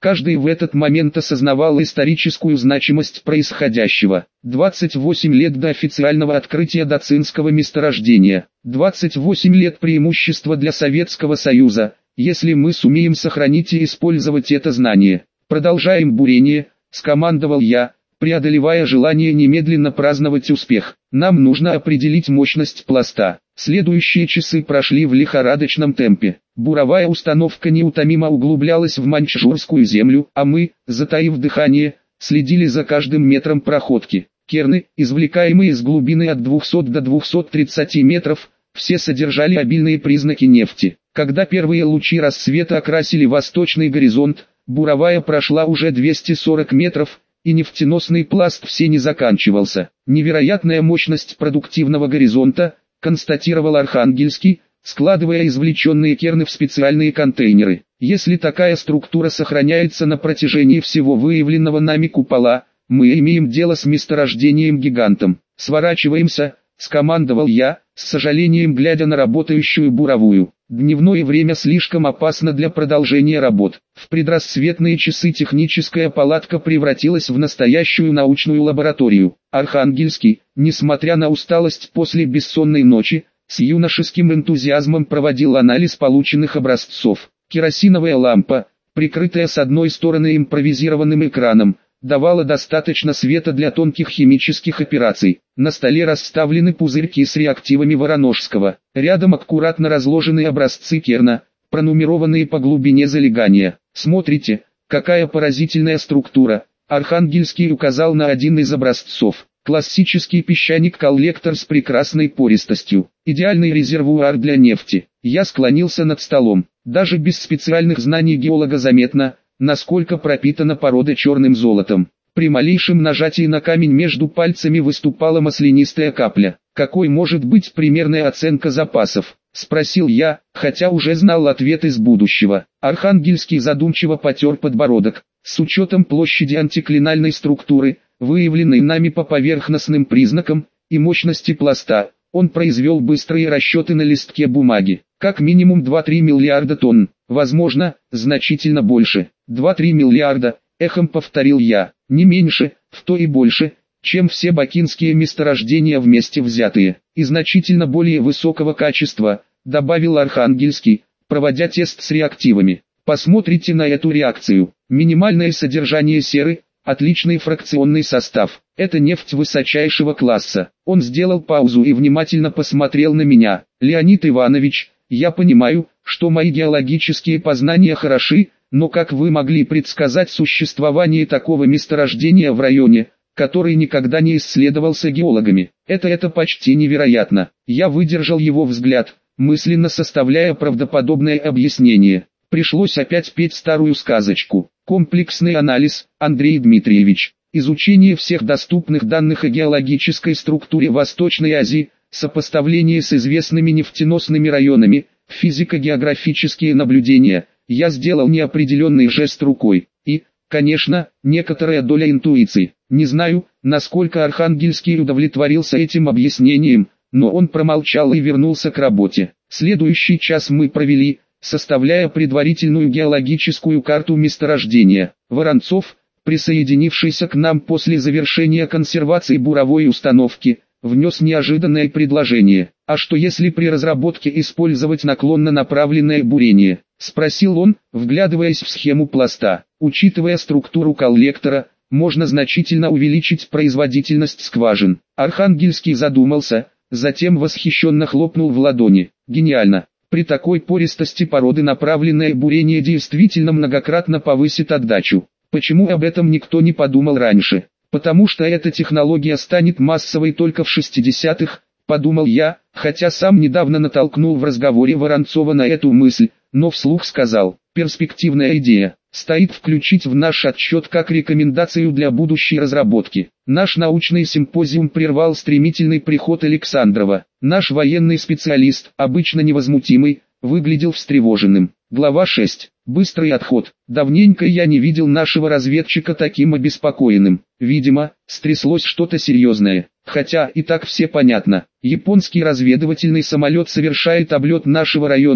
[SPEAKER 1] Каждый в этот момент осознавал историческую значимость происходящего. двадцать восемь лет до официального открытия Дацинского месторождения. двадцать восемь лет преимущества для Советского Союза, если мы сумеем сохранить и использовать это знание. Продолжаем бурение, скомандовал я, преодолевая желание немедленно праздновать успех. Нам нужно определить мощность пласта. Следующие часы прошли в лихорадочном темпе. Буровая установка неутомимо углублялась в маньчжурскую землю, а мы, затаив дыхание, следили за каждым метром проходки. Керны, извлекаемые из глубины от двухсот до двухсот тридцати метров, все содержали обильные признаки нефти. Когда первые лучи рассвета окрасили восточный горизонт, буровая прошла уже двести сорок метров, и нефтеносный пласт все не заканчивался. Невероятная мощность продуктивного горизонта, констатировал Архангельский, складывая извлеченные керны в специальные контейнеры. Если такая структура сохраняется на протяжении всего выявленного нами купола, мы имеем дело с месторождением-гигантом. Сворачиваемся, скомандовал я, с сожалением глядя на работающую буровую. Дневное время слишком опасно для продолжения работ. В предрассветные часы техническая палатка превратилась в настоящую научную лабораторию. Архангельский, несмотря на усталость после бессонной ночи, с юношеским энтузиазмом проводил анализ полученных образцов. Керосиновая лампа, прикрытая с одной стороны импровизированным экраном, давала достаточно света для тонких химических операций. На столе расставлены пузырьки с реактивами Вороножского. Рядом аккуратно разложены образцы керна, пронумерованные по глубине залегания. Смотрите, какая поразительная структура. Архангельский указал на один из образцов. Классический песчаник-коллектор с прекрасной пористостью. Идеальный резервуар для нефти. Я склонился над столом. Даже без специальных знаний геолога заметно, насколько пропитана порода черным золотом. При малейшем нажатии на камень между пальцами выступала маслянистая капля. «Какой может быть примерная оценка запасов?» — спросил я, хотя уже знал ответ из будущего. Архангельский задумчиво потер подбородок. С учетом площади антиклинальной структуры, выявленной нами по поверхностным признакам, и мощности пласта, он произвел быстрые расчеты на листке бумаги. Как минимум два-три миллиарда тонн, возможно, значительно больше. два-три миллиарда, эхом повторил я, не меньше, в то и больше, чем все бакинские месторождения вместе взятые, и значительно более высокого качества, добавил Архангельский, проводя тест с реактивами. Посмотрите на эту реакцию. Минимальное содержание серы, отличный фракционный состав. Это нефть высочайшего класса. Он сделал паузу и внимательно посмотрел на меня. Леонид Иванович, я понимаю, что мои геологические познания хороши, но как вы могли предсказать существование такого месторождения в районе, который никогда не исследовался геологами? Это это почти невероятно. Я выдержал его взгляд, мысленно составляя правдоподобное объяснение. Пришлось опять петь старую сказочку. Комплексный анализ, Андрей Дмитриевич. Изучение всех доступных данных о геологической структуре Восточной Азии, сопоставление с известными нефтеносными районами, физико-географические наблюдения. Я сделал неопределенный жест рукой. И, конечно, некоторая доля интуиции. Не знаю, насколько Архангельский удовлетворился этим объяснением, но он промолчал и вернулся к работе. Следующий час мы провели, составляя предварительную геологическую карту месторождения. Воронцов, присоединившийся к нам после завершения консервации буровой установки, внес неожиданное предложение. «А что если при разработке использовать наклонно направленное бурение?» — спросил он, вглядываясь в схему пласта. «Учитывая структуру коллектора, можно значительно увеличить производительность скважин». Архангельский задумался, затем восхищенно хлопнул в ладони. «Гениально! При такой пористости породы направленное бурение действительно многократно повысит отдачу. Почему об этом никто не подумал раньше? Потому что эта технология станет массовой только в шестидесятых, подумал я, хотя сам недавно натолкнул в разговоре Воронцова на эту мысль, но вслух сказал, перспективная идея, стоит включить в наш отчет как рекомендацию для будущей разработки. Наш научный симпозиум прервал стремительный приход Александрова. Наш военный специалист, обычно невозмутимый, выглядел встревоженным. Глава шесть. Быстрый отход. Давненько я не видел нашего разведчика таким обеспокоенным. Видимо, стряслось что-то серьезное. Хотя и так все понятно. Японский разведывательный самолет совершает облет нашего района,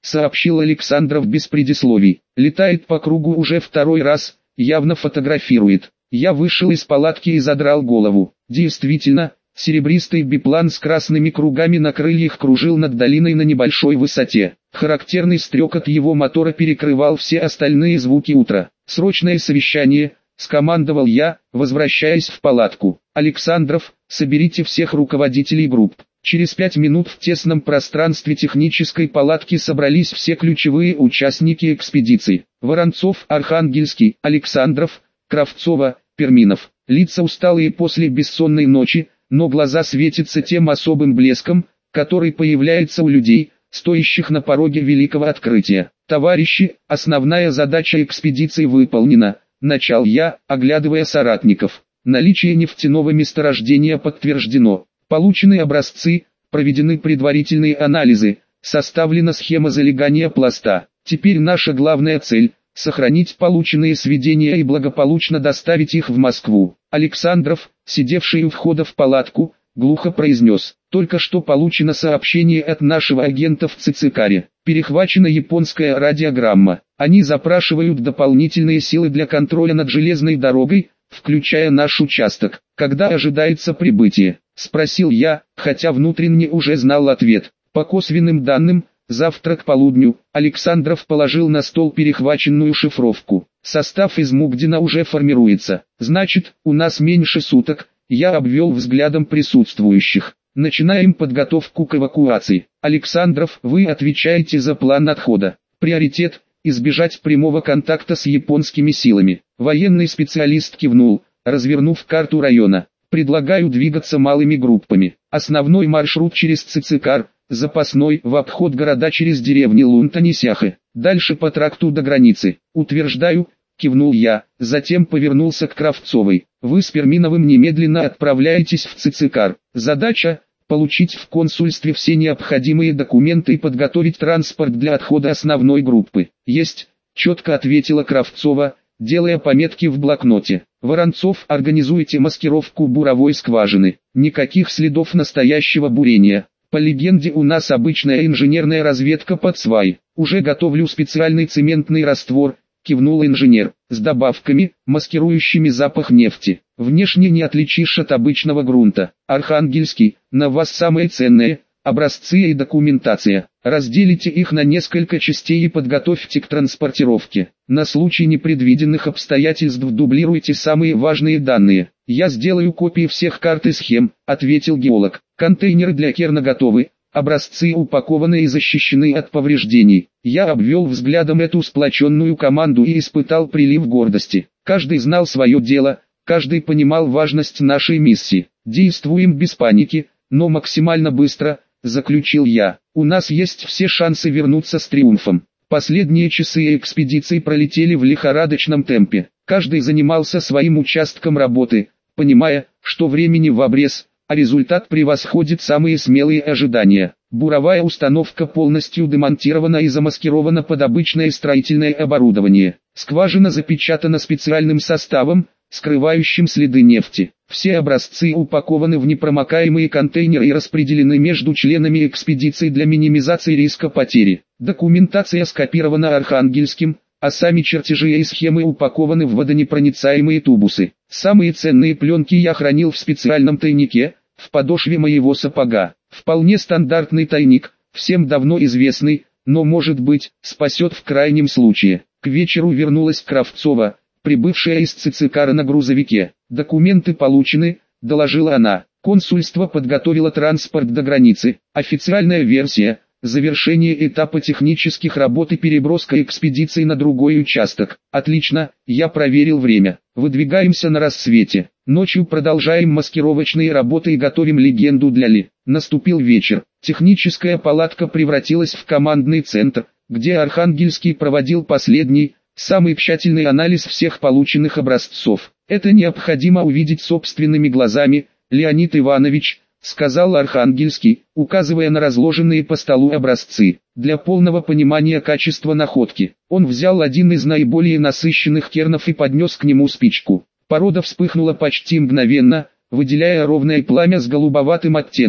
[SPEAKER 1] сообщил Александров без предисловий. Летает по кругу уже второй раз, явно фотографирует. Я вышел из палатки и задрал голову. Действительно, серебристый биплан с красными кругами на крыльях кружил над долиной на небольшой высоте. Характерный стрекот его мотора перекрывал все остальные звуки утра. «Срочное совещание», — скомандовал я, возвращаясь в палатку. «Александров, соберите всех руководителей групп». Через пять минут в тесном пространстве технической палатки собрались все ключевые участники экспедиции. Воронцов, Архангельский, Александров, Кравцова, Перминов. Лица усталые после бессонной ночи, но глаза светятся тем особым блеском, который появляется у людей, стоящих на пороге великого открытия. «Товарищи, основная задача экспедиции выполнена», — начал я, оглядывая соратников. «Наличие нефтяного месторождения подтверждено. Получены образцы, проведены предварительные анализы, составлена схема залегания пласта. Теперь наша главная цель — сохранить полученные сведения и благополучно доставить их в Москву». Александров, сидевший у входа в палатку, глухо произнес: «Только что получено сообщение от нашего агента в Цицикаре. Перехвачена японская радиограмма. Они запрашивают дополнительные силы для контроля над железной дорогой, включая наш участок. Когда ожидается прибытие?» — спросил я, хотя внутренне уже знал ответ. По косвенным данным, завтра к полудню. Александров положил на стол перехваченную шифровку. «Состав из Мугдина уже формируется. Значит, у нас меньше суток». Я обвел взглядом присутствующих. «Начинаем подготовку к эвакуации. Александров, вы отвечаете за план отхода. Приоритет – избежать прямого контакта с японскими силами». Военный специалист кивнул, развернув карту района. «Предлагаю двигаться малыми группами. Основной маршрут через Цицикар, запасной в обход города через деревни Лунтанисяхы. Дальше по тракту до границы». «Утверждаю», — кивнул я, затем повернулся к Кравцовой. «Вы с Перминовым немедленно отправляетесь в Цицикар. Задача — получить в консульстве все необходимые документы и подготовить транспорт для отхода основной группы». «Есть», — четко ответила Кравцова, делая пометки в блокноте. «Воронцов, организуйте маскировку буровой скважины. Никаких следов настоящего бурения. По легенде, у нас обычная инженерная разведка под свай. Уже готовлю специальный цементный раствор», — кивнул инженер, «с добавками, маскирующими запах нефти. Внешне не отличишь от обычного грунта. Архангельский, на вас самое ценное — образцы и документация. Разделите их на несколько частей и подготовьте к транспортировке. На случай непредвиденных обстоятельств дублируйте самые важные данные». «Я сделаю копии всех карт и схем», — ответил геолог. «Контейнеры для керна готовы. Образцы упакованы и защищены от повреждений». Я обвел взглядом эту сплоченную команду и испытал прилив гордости. Каждый знал свое дело, каждый понимал важность нашей миссии. «Действуем без паники, но максимально быстро», — заключил я. «У нас есть все шансы вернуться с триумфом». Последние часы экспедиции пролетели в лихорадочном темпе. Каждый занимался своим участком работы, понимая, что времени в обрез, а результат превосходит самые смелые ожидания. Буровая установка полностью демонтирована и замаскирована под обычное строительное оборудование. Скважина запечатана специальным составом, скрывающим следы нефти. Все образцы упакованы в непромокаемые контейнеры и распределены между членами экспедиции для минимизации риска потери. Документация скопирована Архангельским, а сами чертежи и схемы упакованы в водонепроницаемые тубусы. Самые ценные пленки я хранил в специальном тайнике, в подошве моего сапога. Вполне стандартный тайник, всем давно известный, но, может быть, спасет в крайнем случае. К вечеру вернулась Кравцова, прибывшая из Цицикара на грузовике. «Документы получены», — доложила она. «Консульство подготовило транспорт до границы. Официальная версия — завершение этапа технических работ и переброска экспедиции на другой участок». «Отлично, я проверил время. Выдвигаемся на рассвете. Ночью продолжаем маскировочные работы и готовим легенду для Ли». Наступил вечер. Техническая палатка превратилась в командный центр, где Архангельский проводил последний, самый тщательный анализ всех полученных образцов. «Это необходимо увидеть собственными глазами, Леонид Иванович», — сказал Архангельский, указывая на разложенные по столу образцы. Для полного понимания качества находки, он взял один из наиболее насыщенных кернов и поднес к нему спичку. Порода вспыхнула почти мгновенно, выделяя ровное пламя с голубоватым оттенком.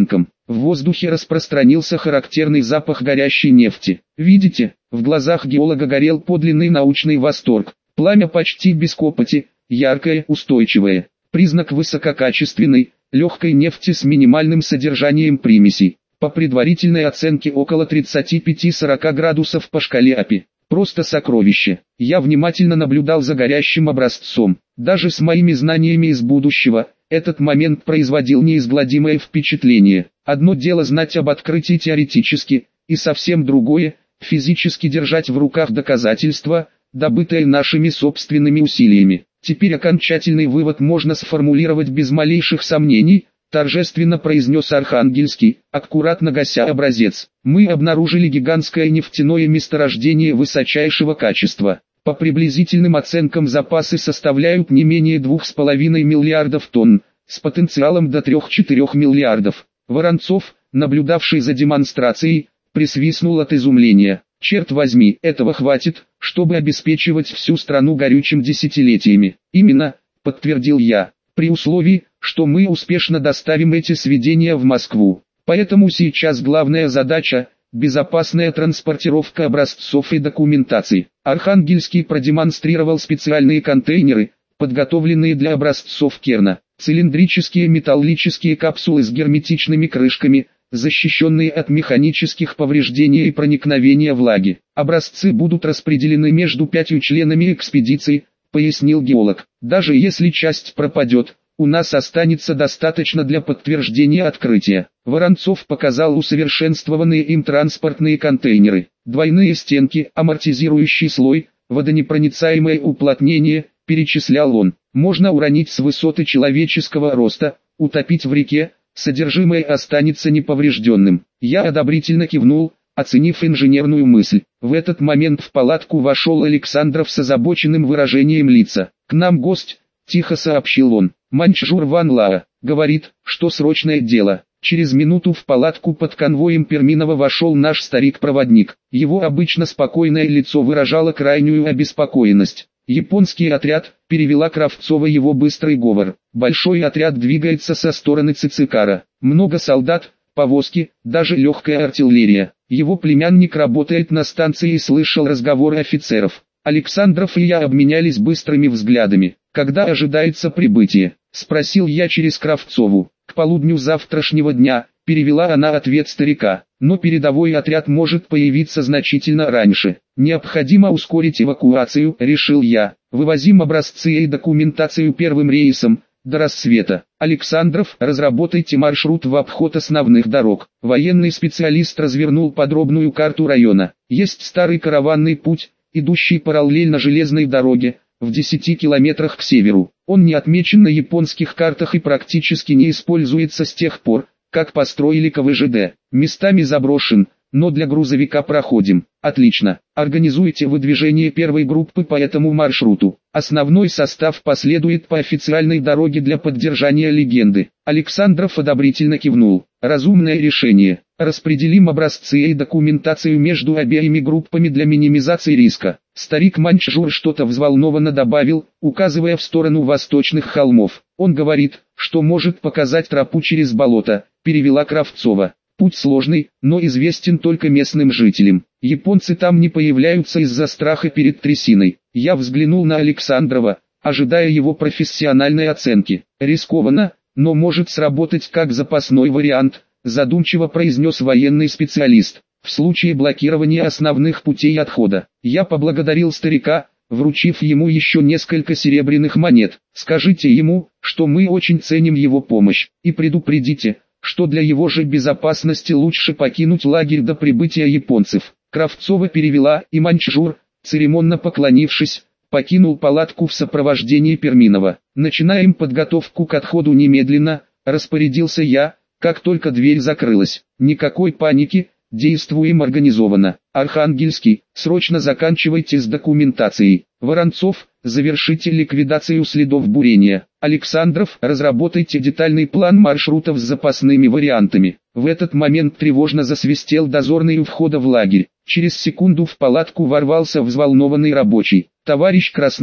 [SPEAKER 1] В воздухе распространился характерный запах горящей нефти. Видите, в глазах геолога горел подлинный научный восторг. Пламя почти без копоти, яркое, устойчивое. Признак высококачественной, легкой нефти с минимальным содержанием примесей. По предварительной оценке около тридцати пяти — сорока градусов по шкале АПИ. Просто сокровище. Я внимательно наблюдал за горящим образцом. Даже с моими знаниями из будущего, этот момент производил неизгладимое впечатление. Одно дело знать об открытии теоретически, и совсем другое – физически держать в руках доказательства, добытые нашими собственными усилиями. Теперь окончательный вывод можно сформулировать без малейших сомнений, торжественно произнес Архангельский, аккуратно гася образец. Мы обнаружили гигантское нефтяное месторождение высочайшего качества. По приблизительным оценкам запасы составляют не менее двух с половиной миллиардов тонн, с потенциалом до трёх-четырёх миллиардов. Воронцов, наблюдавший за демонстрацией, присвистнул от изумления. Черт возьми, этого хватит, чтобы обеспечивать всю страну горючим десятилетиями. Именно, подтвердил я, при условии, что мы успешно доставим эти сведения в Москву. Поэтому сейчас главная задача – безопасная транспортировка образцов и документации. Архангельский продемонстрировал специальные контейнеры, подготовленные для образцов Керна. Цилиндрические металлические капсулы с герметичными крышками, защищенные от механических повреждений и проникновения влаги. Образцы будут распределены между пятью членами экспедиции, пояснил геолог. Даже если часть пропадет, у нас останется достаточно для подтверждения открытия. Воронцов показал усовершенствованные им транспортные контейнеры. Двойные стенки, амортизирующий слой, водонепроницаемое уплотнение, перечислял он. Можно уронить с высоты человеческого роста, утопить в реке, содержимое останется неповрежденным. Я одобрительно кивнул, оценив инженерную мысль. В этот момент в палатку вошел Александров с озабоченным выражением лица. «К нам гость», — тихо сообщил он. «Маньчжур Ван Лаа, говорит, что срочное дело». Через минуту в палатку под конвоем Перминова вошел наш старик-проводник. Его обычно спокойное лицо выражало крайнюю обеспокоенность. «Японский отряд», — перевела Кравцова его быстрый говор. «Большой отряд двигается со стороны Цицикара. Много солдат, повозки, даже легкая артиллерия. Его племянник работает на станции и слышал разговоры офицеров». Александров и я обменялись быстрыми взглядами. «Когда ожидается прибытие?» — спросил я через Кравцову. «К полудню завтрашнего дня», — перевела она ответ старика. «Но передовой отряд может появиться значительно раньше. Необходимо ускорить эвакуацию», — решил я. «Вывозим образцы и документацию первым рейсом, до рассвета. Александров, разработайте маршрут в обход основных дорог». Военный специалист развернул подробную карту района. Есть старый караванный путь, идущий параллельно железной дороге, в десяти километрах к северу. Он не отмечен на японских картах и практически не используется с тех пор, как построили ка вэ жэ дэ. Местами заброшен, но для грузовика проходим. Отлично. Организуйте выдвижение первой группы по этому маршруту. Основной состав последует по официальной дороге для поддержания легенды. Александров одобрительно кивнул. Разумное решение. Распределим образцы и документацию между обеими группами для минимизации риска. Старик Маньчжур что-то взволнованно добавил, указывая в сторону восточных холмов. Он говорит, что может показать тропу через болото, перевела Кравцова. Путь сложный, но известен только местным жителям. Японцы там не появляются из-за страха перед трясиной. Я взглянул на Александрова, ожидая его профессиональной оценки. Рискованно, но может сработать как запасной вариант, задумчиво произнес военный специалист. В случае блокирования основных путей отхода. Я поблагодарил старика, вручив ему еще несколько серебряных монет. Скажите ему, что мы очень ценим его помощь, и предупредите, что для его же безопасности лучше покинуть лагерь до прибытия японцев. Кравцова перевела, и Маньчжур, церемонно поклонившись, покинул палатку в сопровождении Перминова. «Начинаем подготовку к отходу немедленно», — распорядился я, как только дверь закрылась. «Никакой паники, действуем организованно. Архангельский, срочно заканчивайте с документацией. Воронцов, завершите ликвидацию следов бурения. Александров, разработайте детальный план маршрутов с запасными вариантами». В этот момент тревожно засвистел дозорный у входа в лагерь. Через секунду в палатку ворвался взволнованный рабочий. «Товарищ Краснов,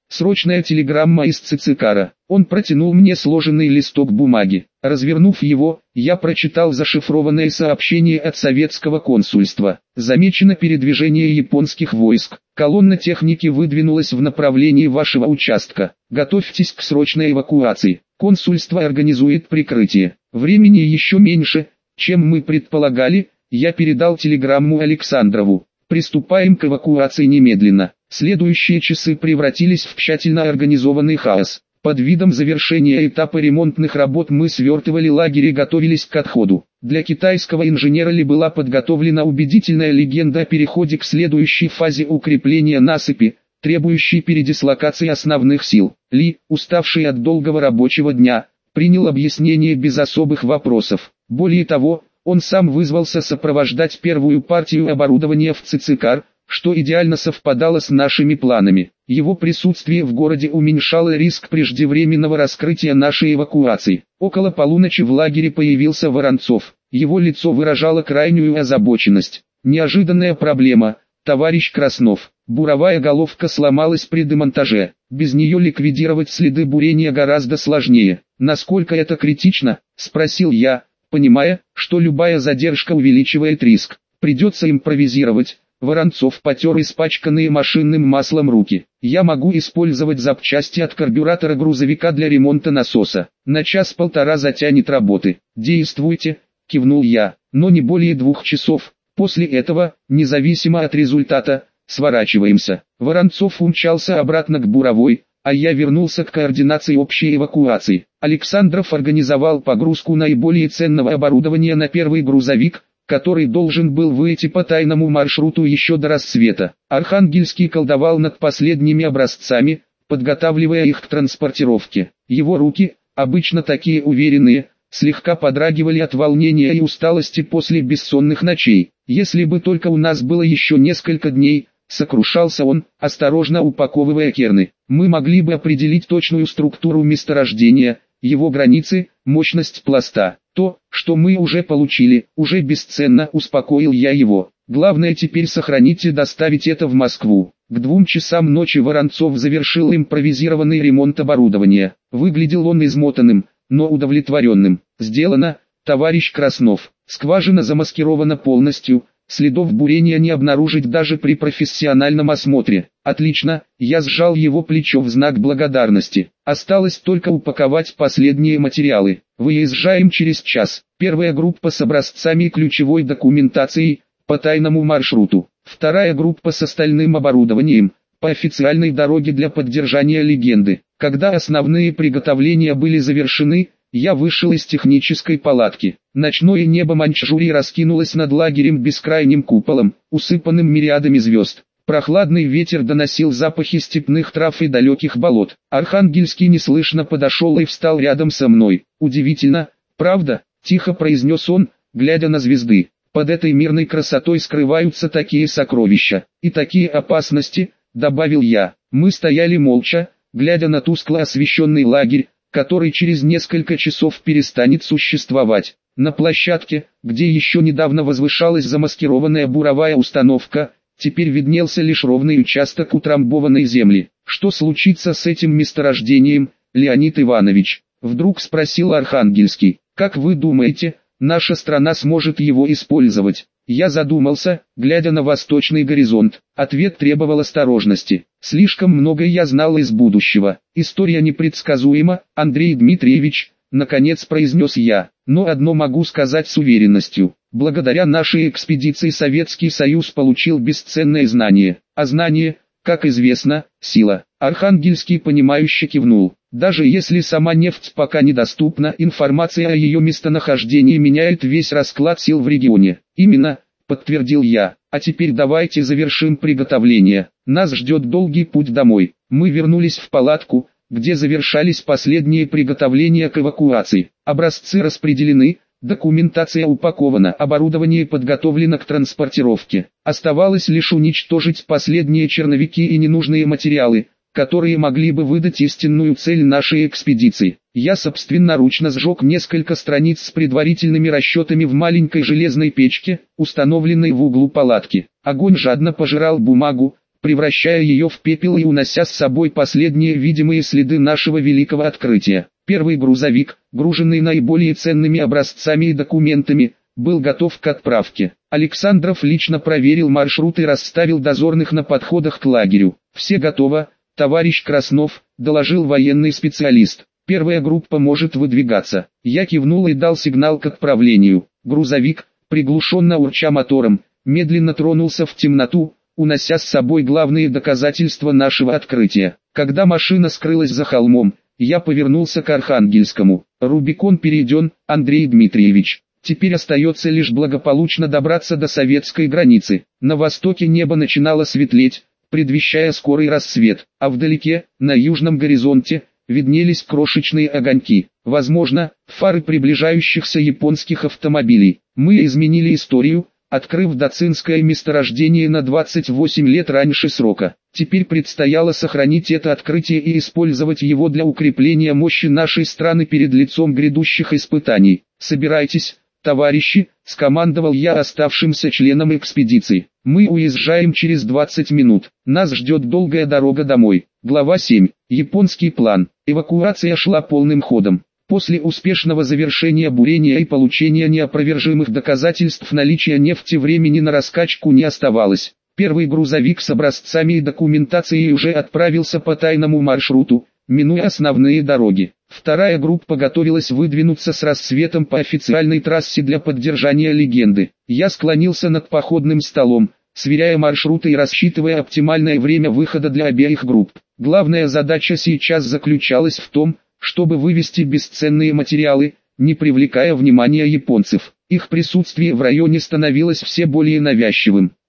[SPEAKER 1] Срочная телеграмма из Цицикара. Он протянул мне сложенный листок бумаги. Развернув его, я прочитал зашифрованное сообщение от советского консульства. Замечено передвижение японских войск. Колонна техники выдвинулась в направлении вашего участка. Готовьтесь к срочной эвакуации. Консульство организует прикрытие. Времени еще меньше, чем мы предполагали. Я передал телеграмму Александрову. Приступаем к эвакуации немедленно. Следующие часы превратились в тщательно организованный хаос. Под видом завершения этапа ремонтных работ мы свертывали лагерь и готовились к отходу. Для китайского инженера Ли была подготовлена убедительная легенда о переходе к следующей фазе укрепления насыпи, требующей передислокации основных сил. Ли, уставший от долгого рабочего дня, принял объяснение без особых вопросов. Более того, он сам вызвался сопровождать первую партию оборудования в Цицикар, что идеально совпадало с нашими планами. Его присутствие в городе уменьшало риск преждевременного раскрытия нашей эвакуации. Около полуночи в лагере появился Воронцов. Его лицо выражало крайнюю озабоченность. Неожиданная проблема, товарищ Краснов. Буровая головка сломалась при демонтаже. Без нее ликвидировать следы бурения гораздо сложнее. Насколько это критично? Спросил я, понимая, что любая задержка увеличивает риск. Придется импровизировать. Воронцов потер испачканные машинным маслом руки. Я могу использовать запчасти от карбюратора грузовика для ремонта насоса. На час-полтора затянет работы. Действуйте, кивнул я, но не более двух часов. После этого, независимо от результата, сворачиваемся. Воронцов умчался обратно к Буровой, а я вернулся к координации общей эвакуации. Александров организовал погрузку наиболее ценного оборудования на первый грузовик, который должен был выйти по тайному маршруту еще до рассвета. Архангельский колдовал над последними образцами, подготавливая их к транспортировке. Его руки, обычно такие уверенные, слегка подрагивали от волнения и усталости после бессонных ночей. Если бы только у нас было еще несколько дней, сокрушался он, осторожно упаковывая керны, мы могли бы определить точную структуру месторождения, его границы, мощность пласта. То, что мы уже получили, уже бесценно, успокоил я его. Главное теперь сохранить и доставить это в Москву. К двум часам ночи Воронцов завершил импровизированный ремонт оборудования. Выглядел он измотанным, но удовлетворенным. Сделано, товарищ Краснов. Скважина замаскирована полностью, следов бурения не обнаружить даже при профессиональном осмотре. Отлично, я сжал его плечо в знак благодарности. Осталось только упаковать последние материалы. Выезжаем через час. Первая группа с образцами и ключевой документацией, по тайному маршруту. Вторая группа с остальным оборудованием, по официальной дороге для поддержания легенды. Когда основные приготовления были завершены, я вышел из технической палатки. Ночное небо Маньчжурии раскинулось над лагерем бескрайним куполом, усыпанным мириадами звезд. Прохладный ветер доносил запахи степных трав и далеких болот. Архангельский неслышно подошел и встал рядом со мной. «Удивительно, правда?» – тихо произнес он, глядя на звезды. «Под этой мирной красотой скрываются такие сокровища и такие опасности», – добавил я. Мы стояли молча, глядя на тускло освещенный лагерь, который через несколько часов перестанет существовать. На площадке, где еще недавно возвышалась замаскированная буровая установка, теперь виднелся лишь ровный участок утрамбованной земли. «Что случится с этим месторождением, Леонид Иванович?» — вдруг спросил Архангельский. «Как вы думаете, наша страна сможет его использовать?» Я задумался, глядя на восточный горизонт. Ответ требовал осторожности. Слишком много я знал из будущего. История непредсказуема, Андрей Дмитриевич, наконец произнес я. Но одно могу сказать с уверенностью. Благодаря нашей экспедиции Советский Союз получил бесценное знание. А знание, как известно, сила. Архангельский понимающе кивнул. Даже если сама нефть пока недоступна, информация о ее местонахождении меняет весь расклад сил в регионе. Именно, подтвердил я. А теперь давайте завершим приготовление. Нас ждет долгий путь домой. Мы вернулись в палатку, где завершались последние приготовления к эвакуации. Образцы распределены, документация упакована, оборудование подготовлено к транспортировке. Оставалось лишь уничтожить последние черновики и ненужные материалы, которые могли бы выдать истинную цель нашей экспедиции. Я собственноручно сжег несколько страниц с предварительными расчетами в маленькой железной печке, установленной в углу палатки. Огонь жадно пожирал бумагу, превращая ее в пепел и унося с собой последние видимые следы нашего великого открытия. Первый грузовик, груженный наиболее ценными образцами и документами, был готов к отправке. Александров лично проверил маршрут и расставил дозорных на подходах к лагерю. «Все готово, товарищ Краснов», — доложил военный специалист. «Первая группа может выдвигаться». Я кивнул и дал сигнал к отправлению. Грузовик, приглушенно урча мотором, медленно тронулся в темноту, унося с собой главные доказательства нашего открытия. Когда машина скрылась за холмом, я повернулся к Архангельскому. «Рубикон перейден, Андрей Дмитриевич. Теперь остается лишь благополучно добраться до советской границы». На востоке небо начинало светлеть, предвещая скорый рассвет, а вдалеке, на южном горизонте, виднелись крошечные огоньки. Возможно, фары приближающихся японских автомобилей. Мы изменили историю, открыв дацинское месторождение на двадцать восемь лет раньше срока. Теперь предстояло сохранить это открытие и использовать его для укрепления мощи нашей страны перед лицом грядущих испытаний. «Собирайтесь, товарищи», — скомандовал я оставшимся членам экспедиции. «Мы уезжаем через двадцать минут. Нас ждет долгая дорога домой». Глава семь. Японский план. Эвакуация шла полным ходом. После успешного завершения бурения и получения неопровержимых доказательств наличия нефти времени на раскачку не оставалось. Первый грузовик с образцами и документацией уже отправился по тайному маршруту, минуя основные дороги. Вторая группа готовилась выдвинуться с рассветом по официальной трассе для поддержания легенды. Я склонился над походным столом, сверяя маршруты и рассчитывая оптимальное время выхода для обеих групп. Главная задача сейчас заключалась в том, чтобы вывести бесценные материалы, не привлекая внимания японцев. Их присутствие в районе становилось все более навязчивым.